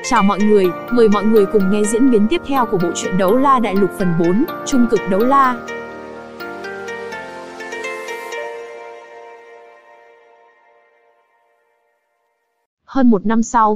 Chào mọi người, mời mọi người cùng nghe diễn biến tiếp theo của bộ truyện Đấu La Đại Lục phần 4, Trung cực đấu la. Hơn một năm sau,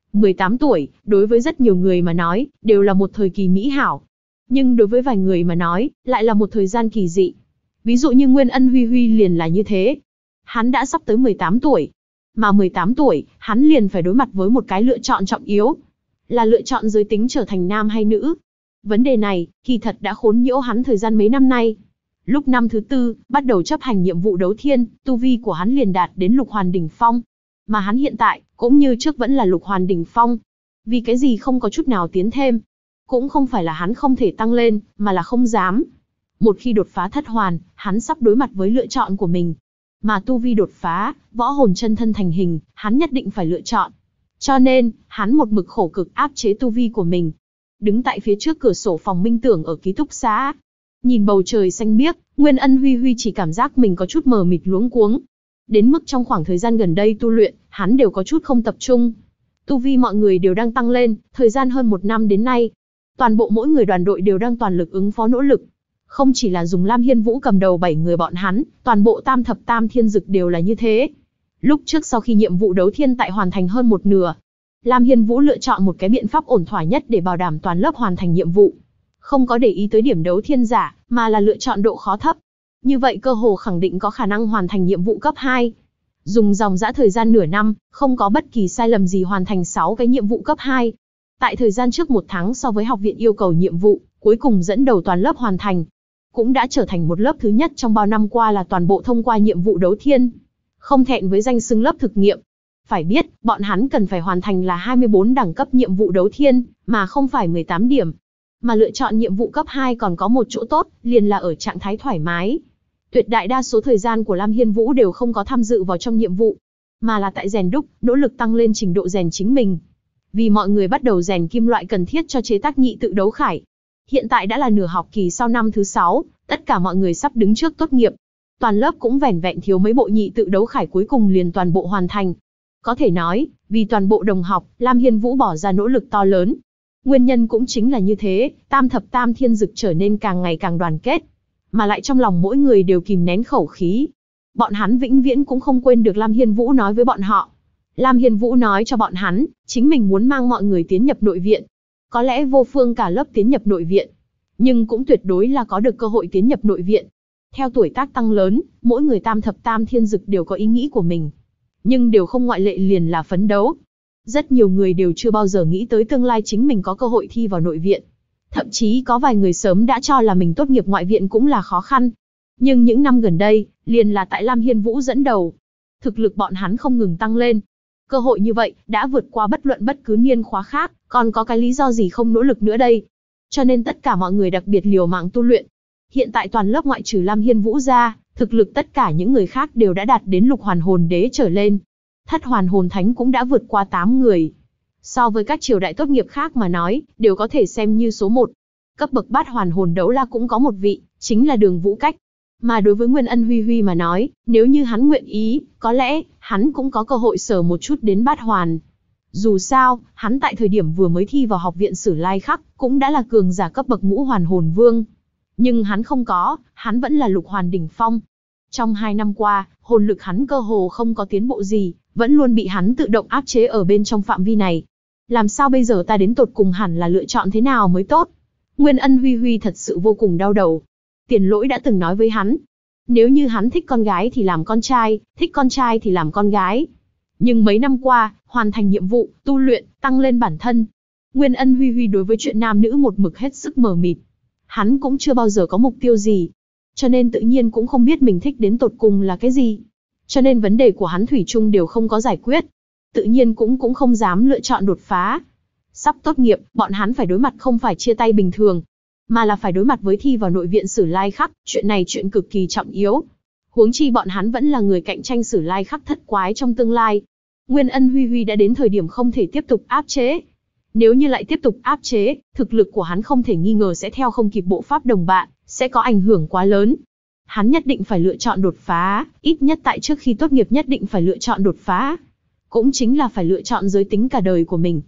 18 tuổi, đối với rất nhiều người mà nói, đều là một thời kỳ mỹ hảo. Nhưng đối với vài người mà nói, lại là một thời gian kỳ dị. Ví dụ như Nguyên Ân Huy Huy liền là như thế. Hắn đã sắp tới 18 tuổi. Mà 18 tuổi, hắn liền phải đối mặt với một cái lựa chọn trọng yếu. Là lựa chọn giới tính trở thành nam hay nữ. Vấn đề này, kỳ thật đã khốn nhiễu hắn thời gian mấy năm nay. Lúc năm thứ 4, bắt đầu chấp hành nhiệm vụ đấu thiên, tu vi của hắn liền đạt đến lục hoàn đỉnh phong. Mà hắn hiện tại, cũng như trước vẫn là lục hoàn đỉnh phong. Vì cái gì không có chút nào tiến thêm? Cũng không phải là hắn không thể tăng lên, mà là không dám. Một khi đột phá thất hoàn, hắn sắp đối mặt với lựa chọn của mình. Mà tu vi đột phá, võ hồn chân thân thành hình, hắn nhất định phải lựa chọn. Cho nên, hắn một mực khổ cực áp chế tu vi của mình. Đứng tại phía trước cửa sổ phòng minh tưởng ở ký túc xá. Nhìn bầu trời xanh biếc, Nguyên Ân Huy Huy chỉ cảm giác mình có chút mờ mịt luống cuống. Đến mức trong khoảng thời gian gần đây tu luyện, hắn đều có chút không tập trung. Tu vi mọi người đều đang tăng lên, thời gian hơn một năm đến nay. Toàn bộ mỗi người đoàn đội đều đang toàn lực ứng phó nỗ lực. Không chỉ là dùng Lam Hiên Vũ cầm đầu 7 người bọn hắn, toàn bộ tam thập tam thiên dực đều là như thế. Lúc trước sau khi nhiệm vụ đấu thiên tại hoàn thành hơn một nửa, Lam Hiên Vũ lựa chọn một cái biện pháp ổn thỏa nhất để bảo đảm toàn lớp hoàn thành nhiệm vụ. Không có để ý tới điểm đấu thiên giả, mà là lựa chọn độ khó thấp. Như vậy cơ hồ khẳng định có khả năng hoàn thành nhiệm vụ cấp 2. Dùng dòng dã thời gian nửa năm, không có bất kỳ sai lầm gì hoàn thành 6 cái nhiệm vụ cấp 2. Tại thời gian trước 1 tháng so với học viện yêu cầu nhiệm vụ, cuối cùng dẫn đầu toàn lớp hoàn thành. Cũng đã trở thành một lớp thứ nhất trong bao năm qua là toàn bộ thông qua nhiệm vụ đấu thiên. Không thẹn với danh xưng lớp thực nghiệm. Phải biết, bọn hắn cần phải hoàn thành là 24 đẳng cấp nhiệm vụ đấu thiên, mà không phải 18 điểm. Mà lựa chọn nhiệm vụ cấp 2 còn có một chỗ tốt, liền là ở trạng thái thoải mái. Tuyệt đại đa số thời gian của Lam Hiên Vũ đều không có tham dự vào trong nhiệm vụ, mà là tại rèn đúc, nỗ lực tăng lên trình độ rèn chính mình. Vì mọi người bắt đầu rèn kim loại cần thiết cho chế tác nhị tự đấu khải. Hiện tại đã là nửa học kỳ sau năm thứ 6, tất cả mọi người sắp đứng trước tốt nghiệp. Toàn lớp cũng vẻn vẹn thiếu mấy bộ nhị tự đấu khải cuối cùng liền toàn bộ hoàn thành. Có thể nói, vì toàn bộ đồng học, Lam Hiên Vũ bỏ ra nỗ lực to lớn. Nguyên nhân cũng chính là như thế, tam thập tam thiên dực trở nên càng ngày càng đoàn kết. Mà lại trong lòng mỗi người đều kìm nén khẩu khí. Bọn hắn vĩnh viễn cũng không quên được Lam Hiên Vũ nói với bọn họ. Lam Hiên Vũ nói cho bọn hắn, chính mình muốn mang mọi người tiến nhập nội viện. Có lẽ vô phương cả lớp tiến nhập nội viện, nhưng cũng tuyệt đối là có được cơ hội tiến nhập nội viện. Theo tuổi tác tăng lớn, mỗi người tam thập tam thiên dực đều có ý nghĩ của mình. Nhưng đều không ngoại lệ liền là phấn đấu. Rất nhiều người đều chưa bao giờ nghĩ tới tương lai chính mình có cơ hội thi vào nội viện. Thậm chí có vài người sớm đã cho là mình tốt nghiệp ngoại viện cũng là khó khăn. Nhưng những năm gần đây, liền là tại Lam Hiên Vũ dẫn đầu. Thực lực bọn hắn không ngừng tăng lên. Cơ hội như vậy, đã vượt qua bất luận bất cứ niên khóa khác, còn có cái lý do gì không nỗ lực nữa đây. Cho nên tất cả mọi người đặc biệt liều mạng tu luyện. Hiện tại toàn lớp ngoại trừ Lam Hiên Vũ ra, thực lực tất cả những người khác đều đã đạt đến lục hoàn hồn đế trở lên. Thất hoàn hồn thánh cũng đã vượt qua 8 người. So với các triều đại tốt nghiệp khác mà nói, đều có thể xem như số 1. Cấp bậc bát hoàn hồn đấu la cũng có một vị, chính là Đường Vũ Cách. Mà đối với Nguyên Ân Huy Huy mà nói, nếu như hắn nguyện ý, có lẽ, hắn cũng có cơ hội sờ một chút đến bát hoàn. Dù sao, hắn tại thời điểm vừa mới thi vào học viện Sử Lai Khắc, cũng đã là cường giả cấp bậc ngũ hoàn hồn vương. Nhưng hắn không có, hắn vẫn là lục hoàn đỉnh phong. Trong 2 năm qua, hồn lực hắn cơ hồ không có tiến bộ gì, vẫn luôn bị hắn tự động áp chế ở bên trong phạm vi này. Làm sao bây giờ ta đến tột cùng hẳn là lựa chọn thế nào mới tốt? Nguyên Ân Huy Huy thật sự vô cùng đau đầu. Tiền Lỗi đã từng nói với hắn, nếu như hắn thích con gái thì làm con trai, thích con trai thì làm con gái. Nhưng mấy năm qua, hoàn thành nhiệm vụ, tu luyện, tăng lên bản thân. Nguyên Ân Huy Huy đối với chuyện nam nữ một mực hết sức mờ mịt. Hắn cũng chưa bao giờ có mục tiêu gì. Cho nên tự nhiên cũng không biết mình thích đến tột cùng là cái gì. Cho nên vấn đề của hắn thủy chung đều không có giải quyết. Tự nhiên cũng không dám lựa chọn đột phá. Sắp tốt nghiệp, bọn hắn phải đối mặt không phải chia tay bình thường, mà là phải đối mặt với thi vào nội viện Sử Lai Khắc, chuyện này chuyện cực kỳ trọng yếu. Huống chi bọn hắn vẫn là người cạnh tranh Sử Lai Khắc thất quái trong tương lai. Nguyên Ân Huy Huy đã đến thời điểm không thể tiếp tục áp chế. Nếu như lại tiếp tục áp chế, thực lực của hắn không thể nghi ngờ sẽ theo không kịp bộ pháp đồng bạn, sẽ có ảnh hưởng quá lớn. Hắn nhất định phải lựa chọn đột phá, ít nhất tại trước khi tốt nghiệp nhất định phải lựa chọn đột phá. Cũng chính là phải lựa chọn giới tính cả đời của mình.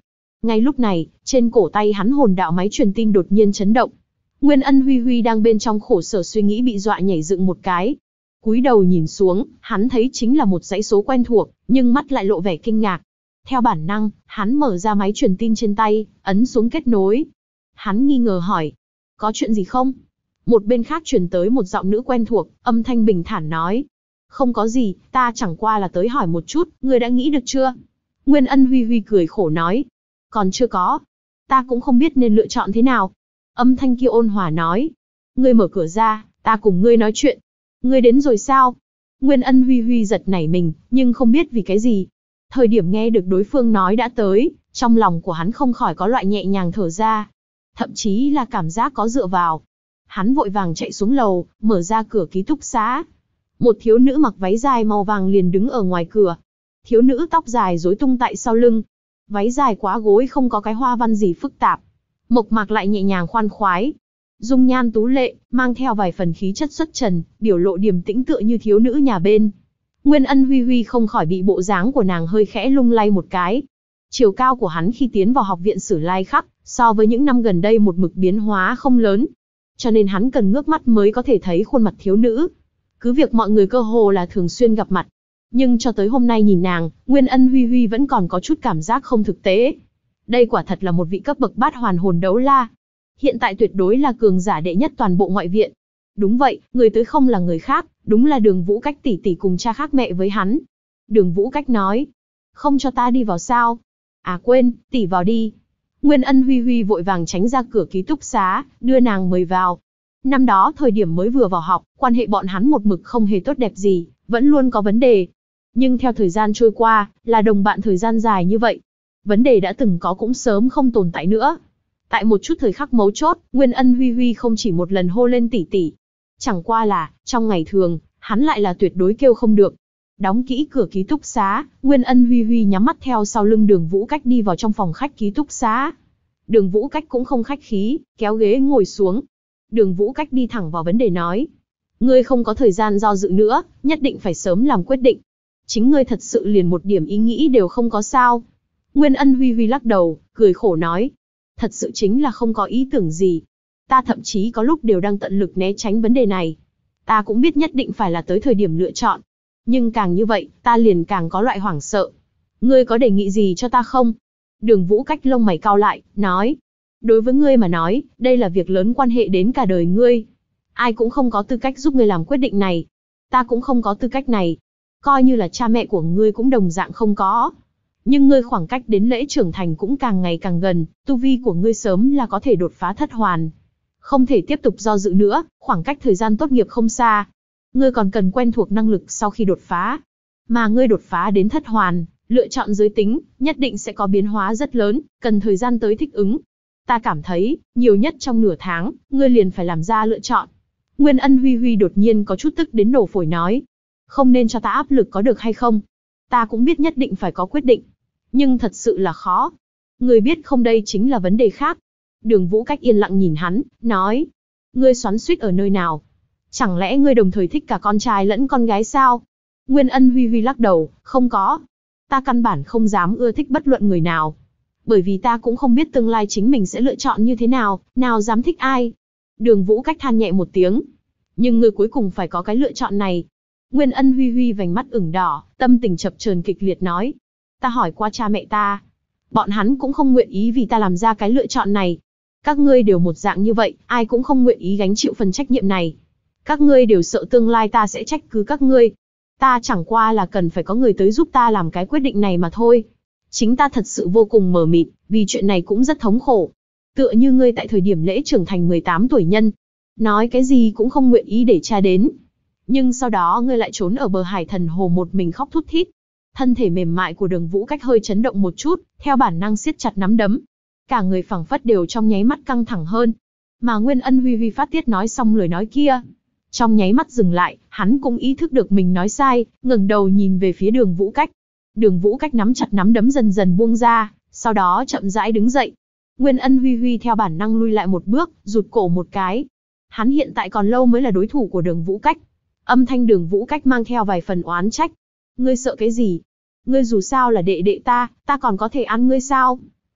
Ngay lúc này, trên cổ tay hắn hồn đạo máy truyền tin đột nhiên chấn động. Nguyên Ân Huy Huy đang bên trong khổ sở suy nghĩ bị dọa nhảy dựng một cái. Cúi đầu nhìn xuống, hắn thấy chính là một dãy số quen thuộc, nhưng mắt lại lộ vẻ kinh ngạc. Theo bản năng, hắn mở ra máy truyền tin trên tay, ấn xuống kết nối. Hắn nghi ngờ hỏi, có chuyện gì không? Một bên khác truyền tới một giọng nữ quen thuộc, âm thanh bình thản nói. Không có gì, ta chẳng qua là tới hỏi một chút, ngươi đã nghĩ được chưa? Nguyên Ân Huy Huy cười khổ nói. Còn chưa có. Ta cũng không biết nên lựa chọn thế nào. Âm thanh kia ôn hòa nói. Ngươi mở cửa ra, ta cùng ngươi nói chuyện. Ngươi đến rồi sao? Nguyên Ân Huy Huy giật nảy mình, nhưng không biết vì cái gì. Thời điểm nghe được đối phương nói đã tới, trong lòng của hắn không khỏi có loại nhẹ nhàng thở ra. Thậm chí là cảm giác có dựa vào. Hắn vội vàng chạy xuống lầu, mở ra cửa ký túc xá. Một thiếu nữ mặc váy dài màu vàng liền đứng ở ngoài cửa. Thiếu nữ tóc dài rối tung tại sau lưng. Váy dài quá gối không có cái hoa văn gì phức tạp. Mộc mạc lại nhẹ nhàng khoan khoái. Dung nhan tú lệ, mang theo vài phần khí chất xuất trần, biểu lộ điềm tĩnh tựa như thiếu nữ nhà bên. Nguyên Ân Huy Huy không khỏi bị bộ dáng của nàng hơi khẽ lung lay một cái. Chiều cao của hắn khi tiến vào học viện Sử Lai Khắc, so với những năm gần đây một mực biến hóa không lớn. Cho nên hắn cần ngước mắt mới có thể thấy khuôn mặt thiếu nữ. Cứ việc mọi người cơ hồ là thường xuyên gặp mặt. Nhưng cho tới hôm nay nhìn nàng, Nguyên Ân Huy Huy vẫn còn có chút cảm giác không thực tế. Đây quả thật là một vị cấp bậc bát hoàn hồn đấu la. Hiện tại tuyệt đối là cường giả đệ nhất toàn bộ ngoại viện. Đúng vậy, người tới không là người khác, đúng là Đường Vũ Cách tỷ tỷ cùng cha khác mẹ với hắn. Đường Vũ Cách nói, không cho ta đi vào sao? À quên, tỷ vào đi. Nguyên Ân Huy Huy vội vàng tránh ra cửa ký túc xá, đưa nàng mời vào. Năm đó thời điểm mới vừa vào học, quan hệ bọn hắn một mực không hề tốt đẹp gì, vẫn luôn có vấn đề. Nhưng theo thời gian trôi qua, là đồng bạn thời gian dài như vậy. Vấn đề đã từng có cũng sớm không tồn tại nữa. Tại một chút thời khắc mấu chốt, Nguyên Ân Huy Huy không chỉ một lần hô lên tỷ tỷ. Chẳng qua là, trong ngày thường, hắn lại là tuyệt đối kêu không được. Đóng kỹ cửa ký túc xá, Nguyên Ân Huy Huy nhắm mắt theo sau lưng Đường Vũ Cách đi vào trong phòng khách ký túc xá. Đường Vũ Cách cũng không khách khí, kéo ghế ngồi xuống. Đường Vũ Cách đi thẳng vào vấn đề nói. Ngươi không có thời gian do dự nữa, nhất định phải sớm làm quyết định. Chính ngươi thật sự liền một điểm ý nghĩ đều không có sao. Nguyên Ân Huy Huy lắc đầu, cười khổ nói. Thật sự chính là không có ý tưởng gì. Ta thậm chí có lúc đều đang tận lực né tránh vấn đề này. Ta cũng biết nhất định phải là tới thời điểm lựa chọn. Nhưng càng như vậy, ta liền càng có loại hoảng sợ. Ngươi có đề nghị gì cho ta không? Đường Vũ Cách lông mày cau lại, nói. Đối với ngươi mà nói, đây là việc lớn quan hệ đến cả đời ngươi. Ai cũng không có tư cách giúp ngươi làm quyết định này. Ta cũng không có tư cách này. Coi như là cha mẹ của ngươi cũng đồng dạng không có. Nhưng ngươi khoảng cách đến lễ trưởng thành cũng càng ngày càng gần, tu vi của ngươi sớm là có thể đột phá thất hoàn. Không thể tiếp tục do dự nữa, khoảng cách thời gian tốt nghiệp không xa. Ngươi còn cần quen thuộc năng lực sau khi đột phá. Mà ngươi đột phá đến thất hoàn, lựa chọn giới tính, nhất định sẽ có biến hóa rất lớn, cần thời gian tới thích ứng. Ta cảm thấy, nhiều nhất trong nửa tháng, ngươi liền phải làm ra lựa chọn. Nguyên Ân Huy Huy đột nhiên có chút tức đến nổ phổi nói. Không nên cho ta áp lực có được hay không? Ta cũng biết nhất định phải có quyết định. Nhưng thật sự là khó. Ngươi biết không, đây chính là vấn đề khác. Đường Vũ Cách yên lặng nhìn hắn, nói. Ngươi xoắn xuýt ở nơi nào? Chẳng lẽ ngươi đồng thời thích cả con trai lẫn con gái sao? Nguyên Ân Huy Huy lắc đầu, không có. Ta căn bản không dám ưa thích bất luận người nào. Bởi vì ta cũng không biết tương lai chính mình sẽ lựa chọn như thế nào, nào dám thích ai. Đường Vũ Cách than nhẹ một tiếng. Nhưng ngươi cuối cùng phải có cái lựa chọn này. Nguyên Ân Huy Huy vành mắt ửng đỏ, tâm tình chập chờn kịch liệt nói. Ta hỏi qua cha mẹ ta. Bọn hắn cũng không nguyện ý vì ta làm ra cái lựa chọn này. Các ngươi đều một dạng như vậy, ai cũng không nguyện ý gánh chịu phần trách nhiệm này. Các ngươi đều sợ tương lai ta sẽ trách cứ các ngươi. Ta chẳng qua là cần phải có người tới giúp ta làm cái quyết định này mà thôi. Chính ta thật sự vô cùng mờ mịt, vì chuyện này cũng rất thống khổ. Tựa như ngươi tại thời điểm lễ trưởng thành 18 tuổi nhân. Nói cái gì cũng không nguyện ý để cha đến. Nhưng sau đó ngươi lại trốn ở bờ Hải Thần Hồ một mình khóc thút thít. Thân thể mềm mại của Đường Vũ Cách hơi chấn động một chút, theo bản năng siết chặt nắm đấm. Cả người phẳng phất đều trong nháy mắt căng thẳng hơn. Mà Nguyên Ân Huy Huy phát tiết nói xong lời nói kia. Trong nháy mắt dừng lại, hắn cũng ý thức được mình nói sai, ngẩng đầu nhìn về phía Đường Vũ Cách. Đường Vũ Cách nắm chặt nắm đấm dần dần buông ra, sau đó chậm rãi đứng dậy. Nguyên Ân Huy Huy theo bản năng lui lại một bước, rụt cổ một cái. Hắn hiện tại còn lâu mới là đối thủ của Đường Vũ Cách. Âm thanh Đường Vũ Cách mang theo vài phần oán trách. Ngươi sợ cái gì? Ngươi dù sao là đệ đệ ta còn có thể ăn ngươi sao?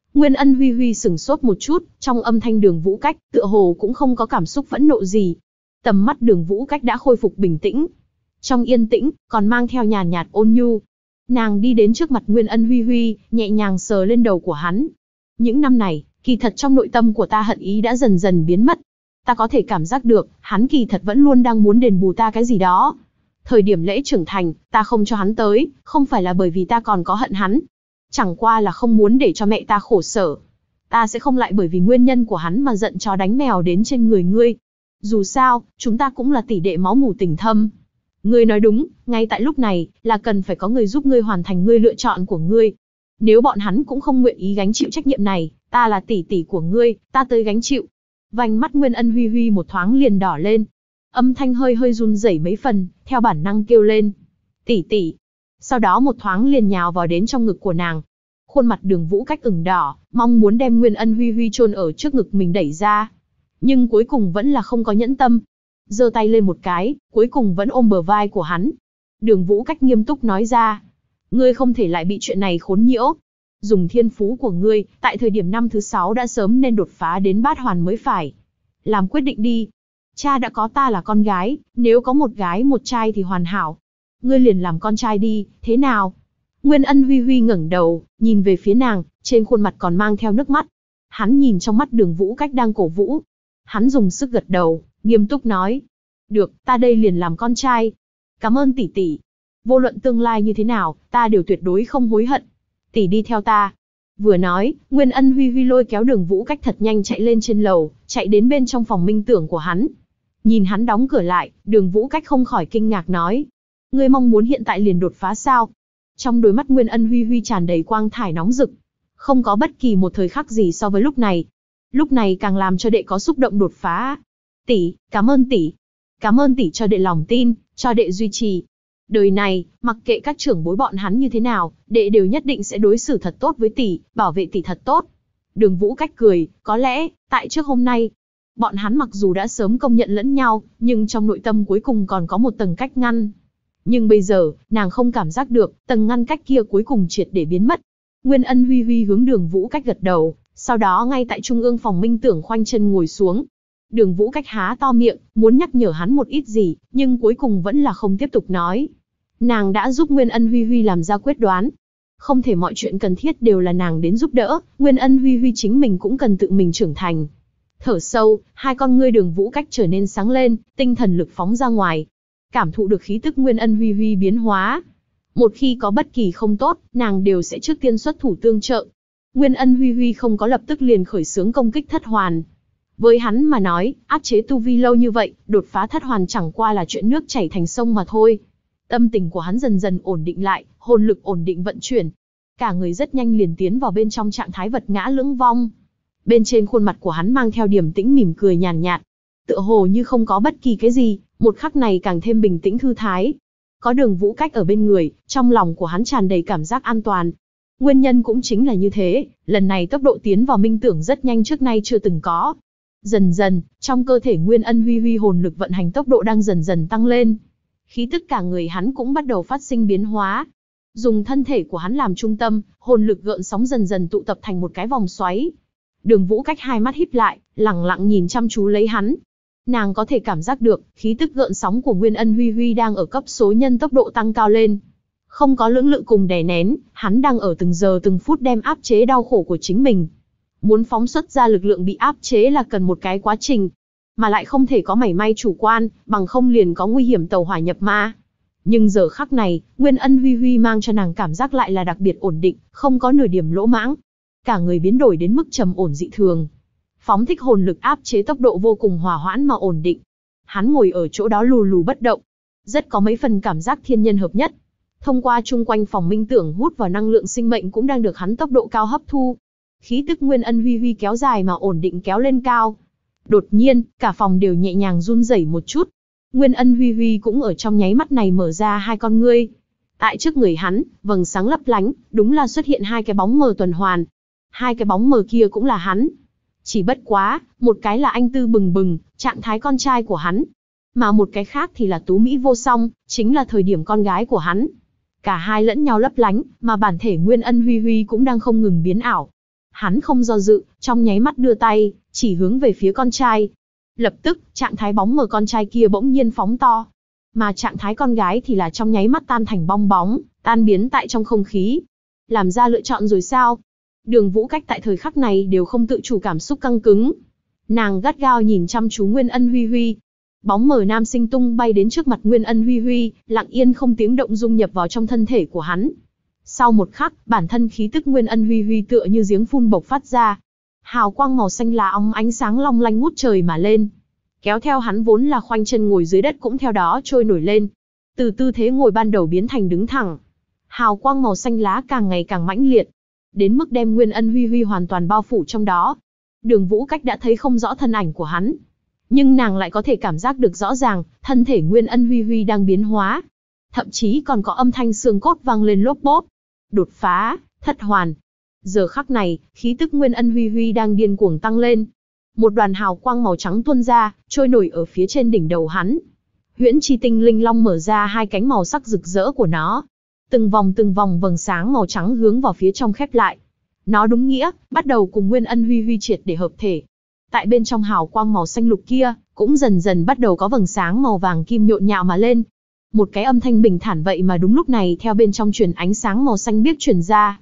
Nguyên Ân Huy Huy sửng sốt một chút, trong âm thanh Đường Vũ Cách, tựa hồ cũng không có cảm xúc phẫn nộ gì. Tầm mắt Đường Vũ Cách đã khôi phục bình tĩnh. Trong yên tĩnh, còn mang theo nhàn nhạt ôn nhu. Nàng đi đến trước mặt Nguyên Ân Huy Huy, nhẹ nhàng sờ lên đầu của hắn. Những năm này, kỳ thật trong nội tâm của ta hận ý đã dần dần biến mất. Ta có thể cảm giác được, hắn kỳ thật vẫn luôn đang muốn đền bù ta cái gì đó. Thời điểm lễ trưởng thành, ta không cho hắn tới, không phải là bởi vì ta còn có hận hắn. Chẳng qua là không muốn để cho mẹ ta khổ sở. Ta sẽ không lại bởi vì nguyên nhân của hắn mà giận chó đánh mèo đến trên người ngươi. Dù sao, chúng ta cũng là tỷ đệ máu mủ tình thâm. Ngươi nói đúng, ngay tại lúc này, là cần phải có người giúp ngươi hoàn thành ngươi lựa chọn của ngươi. Nếu bọn hắn cũng không nguyện ý gánh chịu trách nhiệm này, ta là tỷ tỷ của ngươi, ta tới gánh chịu. Vành mắt Nguyên Ân Huy Huy một thoáng liền đỏ lên. Âm thanh hơi hơi run rẩy mấy phần, theo bản năng kêu lên. Tỷ tỷ. Sau đó một thoáng liền nhào vào đến trong ngực của nàng. Khuôn mặt Đường Vũ Cách ửng đỏ, mong muốn đem Nguyên Ân Huy Huy chôn ở trước ngực mình đẩy ra. Nhưng cuối cùng vẫn là không có nhẫn tâm. Giơ tay lên một cái, cuối cùng vẫn ôm bờ vai của hắn. Đường Vũ Cách nghiêm túc nói ra. Ngươi không thể lại bị chuyện này khốn nhiễu. Dùng thiên phú của ngươi, tại thời điểm năm thứ 6 đã sớm nên đột phá đến bát hoàn mới phải. Làm quyết định đi. Cha đã có ta là con gái, nếu có một gái một trai thì hoàn hảo. Ngươi liền làm con trai đi, thế nào? Nguyên Ân Huy Huy ngẩng đầu, nhìn về phía nàng, trên khuôn mặt còn mang theo nước mắt. Hắn nhìn trong mắt Đường Vũ Cách đang cổ vũ. Hắn dùng sức gật đầu, nghiêm túc nói. Được, ta đây liền làm con trai. Cảm ơn tỷ tỷ. Vô luận tương lai như thế nào, ta đều tuyệt đối không hối hận. Tỷ đi theo ta. Vừa nói, Nguyên Ân Huy Huy lôi kéo Đường Vũ Cách thật nhanh chạy lên trên lầu, chạy đến bên trong phòng minh tưởng của hắn. Nhìn hắn đóng cửa lại, Đường Vũ Cách không khỏi kinh ngạc nói. Ngươi mong muốn hiện tại liền đột phá sao? Trong đôi mắt Nguyên Ân Huy Huy tràn đầy quang thải nóng rực. Không có bất kỳ một thời khắc gì so với lúc này. Lúc này càng làm cho đệ có xúc động đột phá. Tỷ, cảm ơn tỷ. Cảm ơn tỷ cho đệ lòng tin, cho đệ duy trì. Đời này, mặc kệ các trưởng bối bọn hắn như thế nào, đệ đều nhất định sẽ đối xử thật tốt với tỷ, bảo vệ tỷ thật tốt. Đường Vũ Cách cười, có lẽ, tại trước hôm nay, bọn hắn mặc dù đã sớm công nhận lẫn nhau, nhưng trong nội tâm cuối cùng còn có một tầng cách ngăn. Nhưng bây giờ, nàng không cảm giác được, tầng ngăn cách kia cuối cùng triệt để biến mất. Nguyên Ân Huy Huy hướng Đường Vũ Cách gật đầu, sau đó ngay tại trung ương phòng minh tưởng khoanh chân ngồi xuống. Đường Vũ Cách há to miệng, muốn nhắc nhở hắn một ít gì, nhưng cuối cùng vẫn là không tiếp tục nói. Nàng đã giúp Nguyên Ân Huy Huy làm ra quyết đoán. Không thể mọi chuyện cần thiết đều là nàng đến giúp đỡ, Nguyên Ân Huy Huy chính mình cũng cần tự mình trưởng thành. Thở sâu, hai con ngươi Đường Vũ Cách trở nên sáng lên, tinh thần lực phóng ra ngoài. Cảm thụ được khí tức Nguyên Ân Huy Huy biến hóa. Một khi có bất kỳ không tốt, nàng đều sẽ trước tiên xuất thủ tương trợ. Nguyên Ân Huy Huy không có lập tức liền khởi xướng công kích thất hoàn. Với hắn mà nói, áp chế tu vi lâu như vậy, đột phá thất hoàn chẳng qua là chuyện nước chảy thành sông mà thôi. Tâm tình của hắn dần dần ổn định lại, hồn lực ổn định vận chuyển. Cả người rất nhanh liền tiến vào bên trong trạng thái vật ngã lưỡng vong. Bên trên khuôn mặt của hắn mang theo điềm tĩnh mỉm cười nhàn nhạt. Tựa hồ như không có bất kỳ cái gì, một khắc này càng thêm bình tĩnh thư thái. Có Đường Vũ Cách ở bên người, trong lòng của hắn tràn đầy cảm giác an toàn. Nguyên nhân cũng chính là như thế, lần này tốc độ tiến vào minh tưởng rất nhanh trước nay chưa từng có. Dần dần, trong cơ thể Nguyên Ân Huy Huy hồn lực vận hành tốc độ đang dần dần tăng lên. Khí tức cả người hắn cũng bắt đầu phát sinh biến hóa. Dùng thân thể của hắn làm trung tâm, hồn lực gợn sóng dần dần tụ tập thành một cái vòng xoáy. Đường Vũ Cách hai mắt híp lại, lẳng lặng nhìn chăm chú lấy hắn. Nàng có thể cảm giác được, khí tức gợn sóng của Nguyên Ân Huy Huy đang ở cấp số nhân tốc độ tăng cao lên. Không có lưỡng lự cùng đè nén, hắn đang ở từng giờ từng phút đem áp chế đau khổ của chính mình. Muốn phóng xuất ra lực lượng bị áp chế là cần một cái quá trình, mà lại không thể có mảy may chủ quan, bằng không liền có nguy hiểm tẩu hỏa nhập ma. Nhưng giờ khắc này, Nguyên Ân Huy Huy mang cho nàng cảm giác lại là đặc biệt ổn định, không có nửa điểm lỗ mãng. Cả người biến đổi đến mức trầm ổn dị thường. Phóng thích hồn lực áp chế tốc độ vô cùng hòa hoãn mà ổn định. Hắn ngồi ở chỗ đó lù lù bất động, rất có mấy phần cảm giác thiên nhân hợp nhất. Thông qua chung quanh phòng minh tưởng hút vào năng lượng sinh mệnh cũng đang được hắn tốc độ cao hấp thu. Khí tức Nguyên Ân Huy Huy kéo dài mà ổn định kéo lên cao. Đột nhiên, cả phòng đều nhẹ nhàng run rẩy một chút. Nguyên Ân Huy Huy cũng ở trong nháy mắt này mở ra hai con ngươi. Tại trước người hắn, vầng sáng lấp lánh, đúng là xuất hiện hai cái bóng mờ tuần hoàn. Hai cái bóng mờ kia cũng là hắn. Chỉ bất quá, một cái là anh tư bừng bừng, trạng thái con trai của hắn. Mà một cái khác thì là tú mỹ vô song, chính là thời điểm con gái của hắn. Cả hai lẫn nhau lấp lánh, mà bản thể Nguyên Ân Huy Huy cũng đang không ngừng biến ảo. Hắn không do dự, trong nháy mắt đưa tay, chỉ hướng về phía con trai. Lập tức, trạng thái bóng mờ con trai kia bỗng nhiên phóng to. Mà trạng thái con gái thì là trong nháy mắt tan thành bong bóng, tan biến tại trong không khí. Làm ra lựa chọn rồi sao? Đường Vũ Cách tại thời khắc này đều không tự chủ cảm xúc căng cứng. Nàng gắt gao nhìn chăm chú Nguyên Ân Huy Huy. Bóng mờ nam sinh tung bay đến trước mặt Nguyên Ân Huy Huy, lặng yên không tiếng động dung nhập vào trong thân thể của hắn. Sau một khắc, bản thân khí tức Nguyên Ân Huy Huy tựa như giếng phun bộc phát ra. Hào quang màu xanh lá óng ánh sáng long lanh ngút trời mà lên. Kéo theo hắn vốn là khoanh chân ngồi dưới đất cũng theo đó trôi nổi lên. Từ tư thế ngồi ban đầu biến thành đứng thẳng. Hào quang màu xanh lá càng ngày càng mãnh liệt, đến mức đem Nguyên Ân Huy Huy hoàn toàn bao phủ trong đó. Đường Vũ Cách đã thấy không rõ thân ảnh của hắn, nhưng nàng lại có thể cảm giác được rõ ràng, thân thể Nguyên Ân Huy Huy đang biến hóa. Thậm chí còn có âm thanh xương cốt vang lên lốp bốp. Đột phá, thất hoàn. Giờ khắc này, khí tức Nguyên Ân Huy Huy đang điên cuồng tăng lên. Một đoàn hào quang màu trắng tuôn ra, trôi nổi ở phía trên đỉnh đầu hắn. Huyễn Chi Tinh Linh Long mở ra hai cánh màu sắc rực rỡ của nó. Từng vòng vầng sáng màu trắng hướng vào phía trong khép lại. Nó đúng nghĩa, bắt đầu cùng Nguyên Ân Huy Huy triệt để hợp thể. Tại bên trong hào quang màu xanh lục kia, cũng dần dần bắt đầu có vầng sáng màu vàng kim nhộn nhạo mà lên. Một cái âm thanh bình thản vậy mà đúng lúc này theo bên trong truyền ánh sáng màu xanh biếc truyền ra.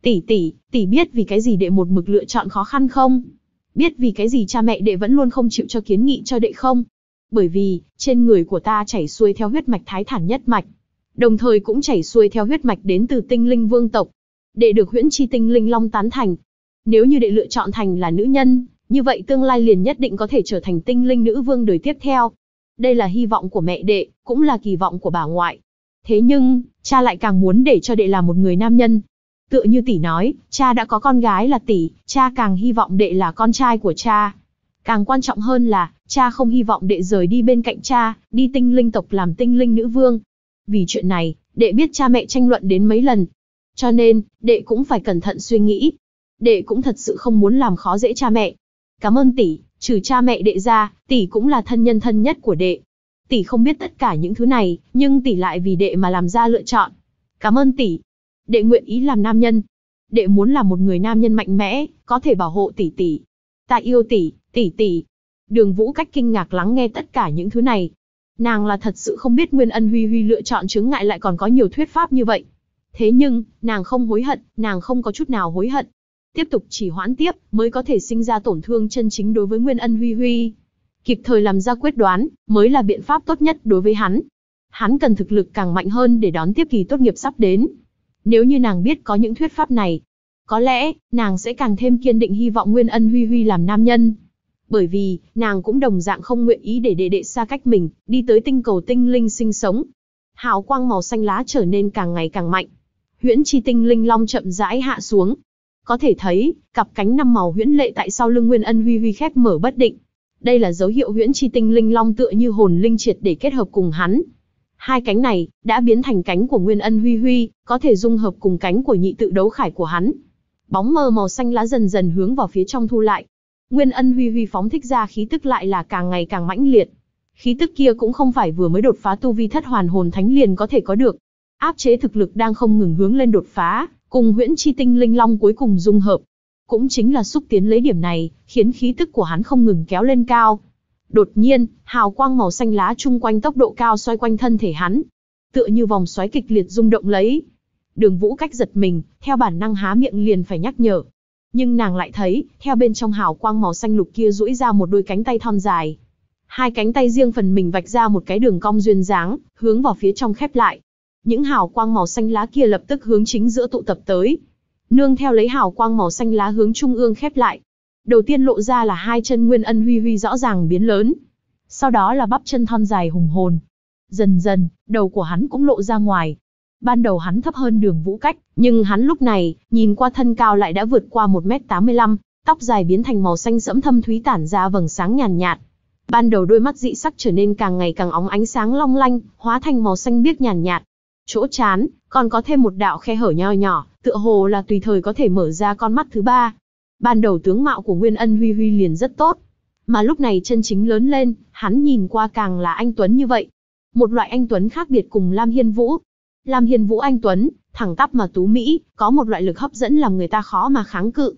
Tỷ biết vì cái gì đệ một mực lựa chọn khó khăn không? Biết vì cái gì cha mẹ đệ vẫn luôn không chịu cho kiến nghị cho đệ không? Bởi vì, trên người của ta chảy xuôi theo huyết mạch Thái Thản nhất mạch. Đồng thời cũng chảy xuôi theo huyết mạch đến từ Tinh Linh Vương tộc. Đệ được Huyễn Chi Tinh Linh Long tán thành. Nếu như đệ lựa chọn thành là nữ nhân, như vậy tương lai liền nhất định có thể trở thành Tinh Linh Nữ Vương đời tiếp theo. Đây là hy vọng của mẹ đệ, cũng là kỳ vọng của bà ngoại. Thế nhưng, cha lại càng muốn để cho đệ là một người nam nhân. Tựa như tỷ nói, cha đã có con gái là tỷ, cha càng hy vọng đệ là con trai của cha. Càng quan trọng hơn là, cha không hy vọng đệ rời đi bên cạnh cha, đi Tinh Linh tộc làm Tinh Linh Nữ Vương. Vì chuyện này, đệ biết cha mẹ tranh luận đến mấy lần. Cho nên, đệ cũng phải cẩn thận suy nghĩ. Đệ cũng thật sự không muốn làm khó dễ cha mẹ. Cảm ơn tỷ, trừ cha mẹ đệ ra, tỷ cũng là thân nhân thân nhất của đệ. Tỷ không biết tất cả những thứ này, nhưng tỷ lại vì đệ mà làm ra lựa chọn. Cảm ơn tỷ. Đệ nguyện ý làm nam nhân. Đệ muốn là một người nam nhân mạnh mẽ, có thể bảo hộ tỷ tỷ. Ta yêu tỷ, tỷ. Đường Vũ Cách kinh ngạc lắng nghe tất cả những thứ này. Nàng là thật sự không biết Nguyên Ân Huy Huy lựa chọn chướng ngại lại còn có nhiều thuyết pháp như vậy. Thế nhưng, nàng không hối hận, nàng không có chút nào hối hận. Tiếp tục trì hoãn tiếp, mới có thể sinh ra tổn thương chân chính đối với Nguyên Ân Huy Huy. Kịp thời làm ra quyết đoán, mới là biện pháp tốt nhất đối với hắn. Hắn cần thực lực càng mạnh hơn để đón tiếp kỳ tốt nghiệp sắp đến. Nếu như nàng biết có những thuyết pháp này, có lẽ, nàng sẽ càng thêm kiên định hy vọng Nguyên Ân Huy Huy làm nam nhân. Bởi vì, nàng cũng đồng dạng không nguyện ý để đệ đệ xa cách mình, đi tới tinh cầu tinh linh sinh sống. Hào quang màu xanh lá trở nên càng ngày càng mạnh. Huyễn Chi Tinh Linh Long chậm rãi hạ xuống. Có thể thấy, cặp cánh 5 màu huyễn lệ tại sau lưng Nguyên Ân Huy Huy khép mở bất định. Đây là dấu hiệu Huyễn Chi Tinh Linh Long tựa như hồn linh triệt để kết hợp cùng hắn. Hai cánh này, đã biến thành cánh của Nguyên Ân Huy Huy, có thể dung hợp cùng cánh của nhị tự đấu khải của hắn. Bóng mờ màu xanh lá dần dần hướng vào phía trong thu lại. Nguyên Ân Huy Huy phóng thích ra khí tức lại là càng ngày càng mãnh liệt. Khí tức kia cũng không phải vừa mới đột phá tu vi thất hoàn hồn thánh liền có thể có được. Áp chế thực lực đang không ngừng hướng lên đột phá, cùng Huyễn Chi Tinh Linh Long cuối cùng dung hợp. Cũng chính là xúc tiến lấy điểm này, khiến khí tức của hắn không ngừng kéo lên cao. Đột nhiên, hào quang màu xanh lá chung quanh tốc độ cao xoay quanh thân thể hắn. Tựa như vòng xoáy kịch liệt rung động lấy. Đường Vũ Cách giật mình, theo bản năng há miệng liền phải nhắc nhở. Nhưng nàng lại thấy, theo bên trong hào quang màu xanh lục kia duỗi ra một đôi cánh tay thon dài. Hai cánh tay riêng phần mình vạch ra một cái đường cong duyên dáng, hướng vào phía trong khép lại. Những hào quang màu xanh lá kia lập tức hướng chính giữa tụ tập tới. Nương theo lấy hào quang màu xanh lá hướng trung ương khép lại. Đầu tiên lộ ra là hai chân Nguyên Ân Huy Huy rõ ràng biến lớn. Sau đó là bắp chân thon dài hùng hồn. Dần dần, đầu của hắn cũng lộ ra ngoài. Ban đầu hắn thấp hơn Đường Vũ Cách, nhưng hắn lúc này, nhìn qua thân cao lại đã vượt qua 1m85, tóc dài biến thành màu xanh sẫm thâm thúy tản ra vầng sáng nhàn nhạt. Ban đầu đôi mắt dị sắc trở nên càng ngày càng óng ánh sáng long lanh, hóa thành màu xanh biếc nhàn nhạt. Chỗ trán, còn có thêm một đạo khe hở nho nhỏ, tựa hồ là tùy thời có thể mở ra con mắt thứ ba. Ban đầu tướng mạo của Nguyên Ân Huy Huy liền rất tốt. Mà lúc này chân chính lớn lên, hắn nhìn qua càng là anh Tuấn như vậy. Một loại anh Tuấn khác biệt cùng Lam Hiên Vũ. Lam Hiên Vũ anh Tuấn, thẳng tắp mà tú mỹ, có một loại lực hấp dẫn làm người ta khó mà kháng cự.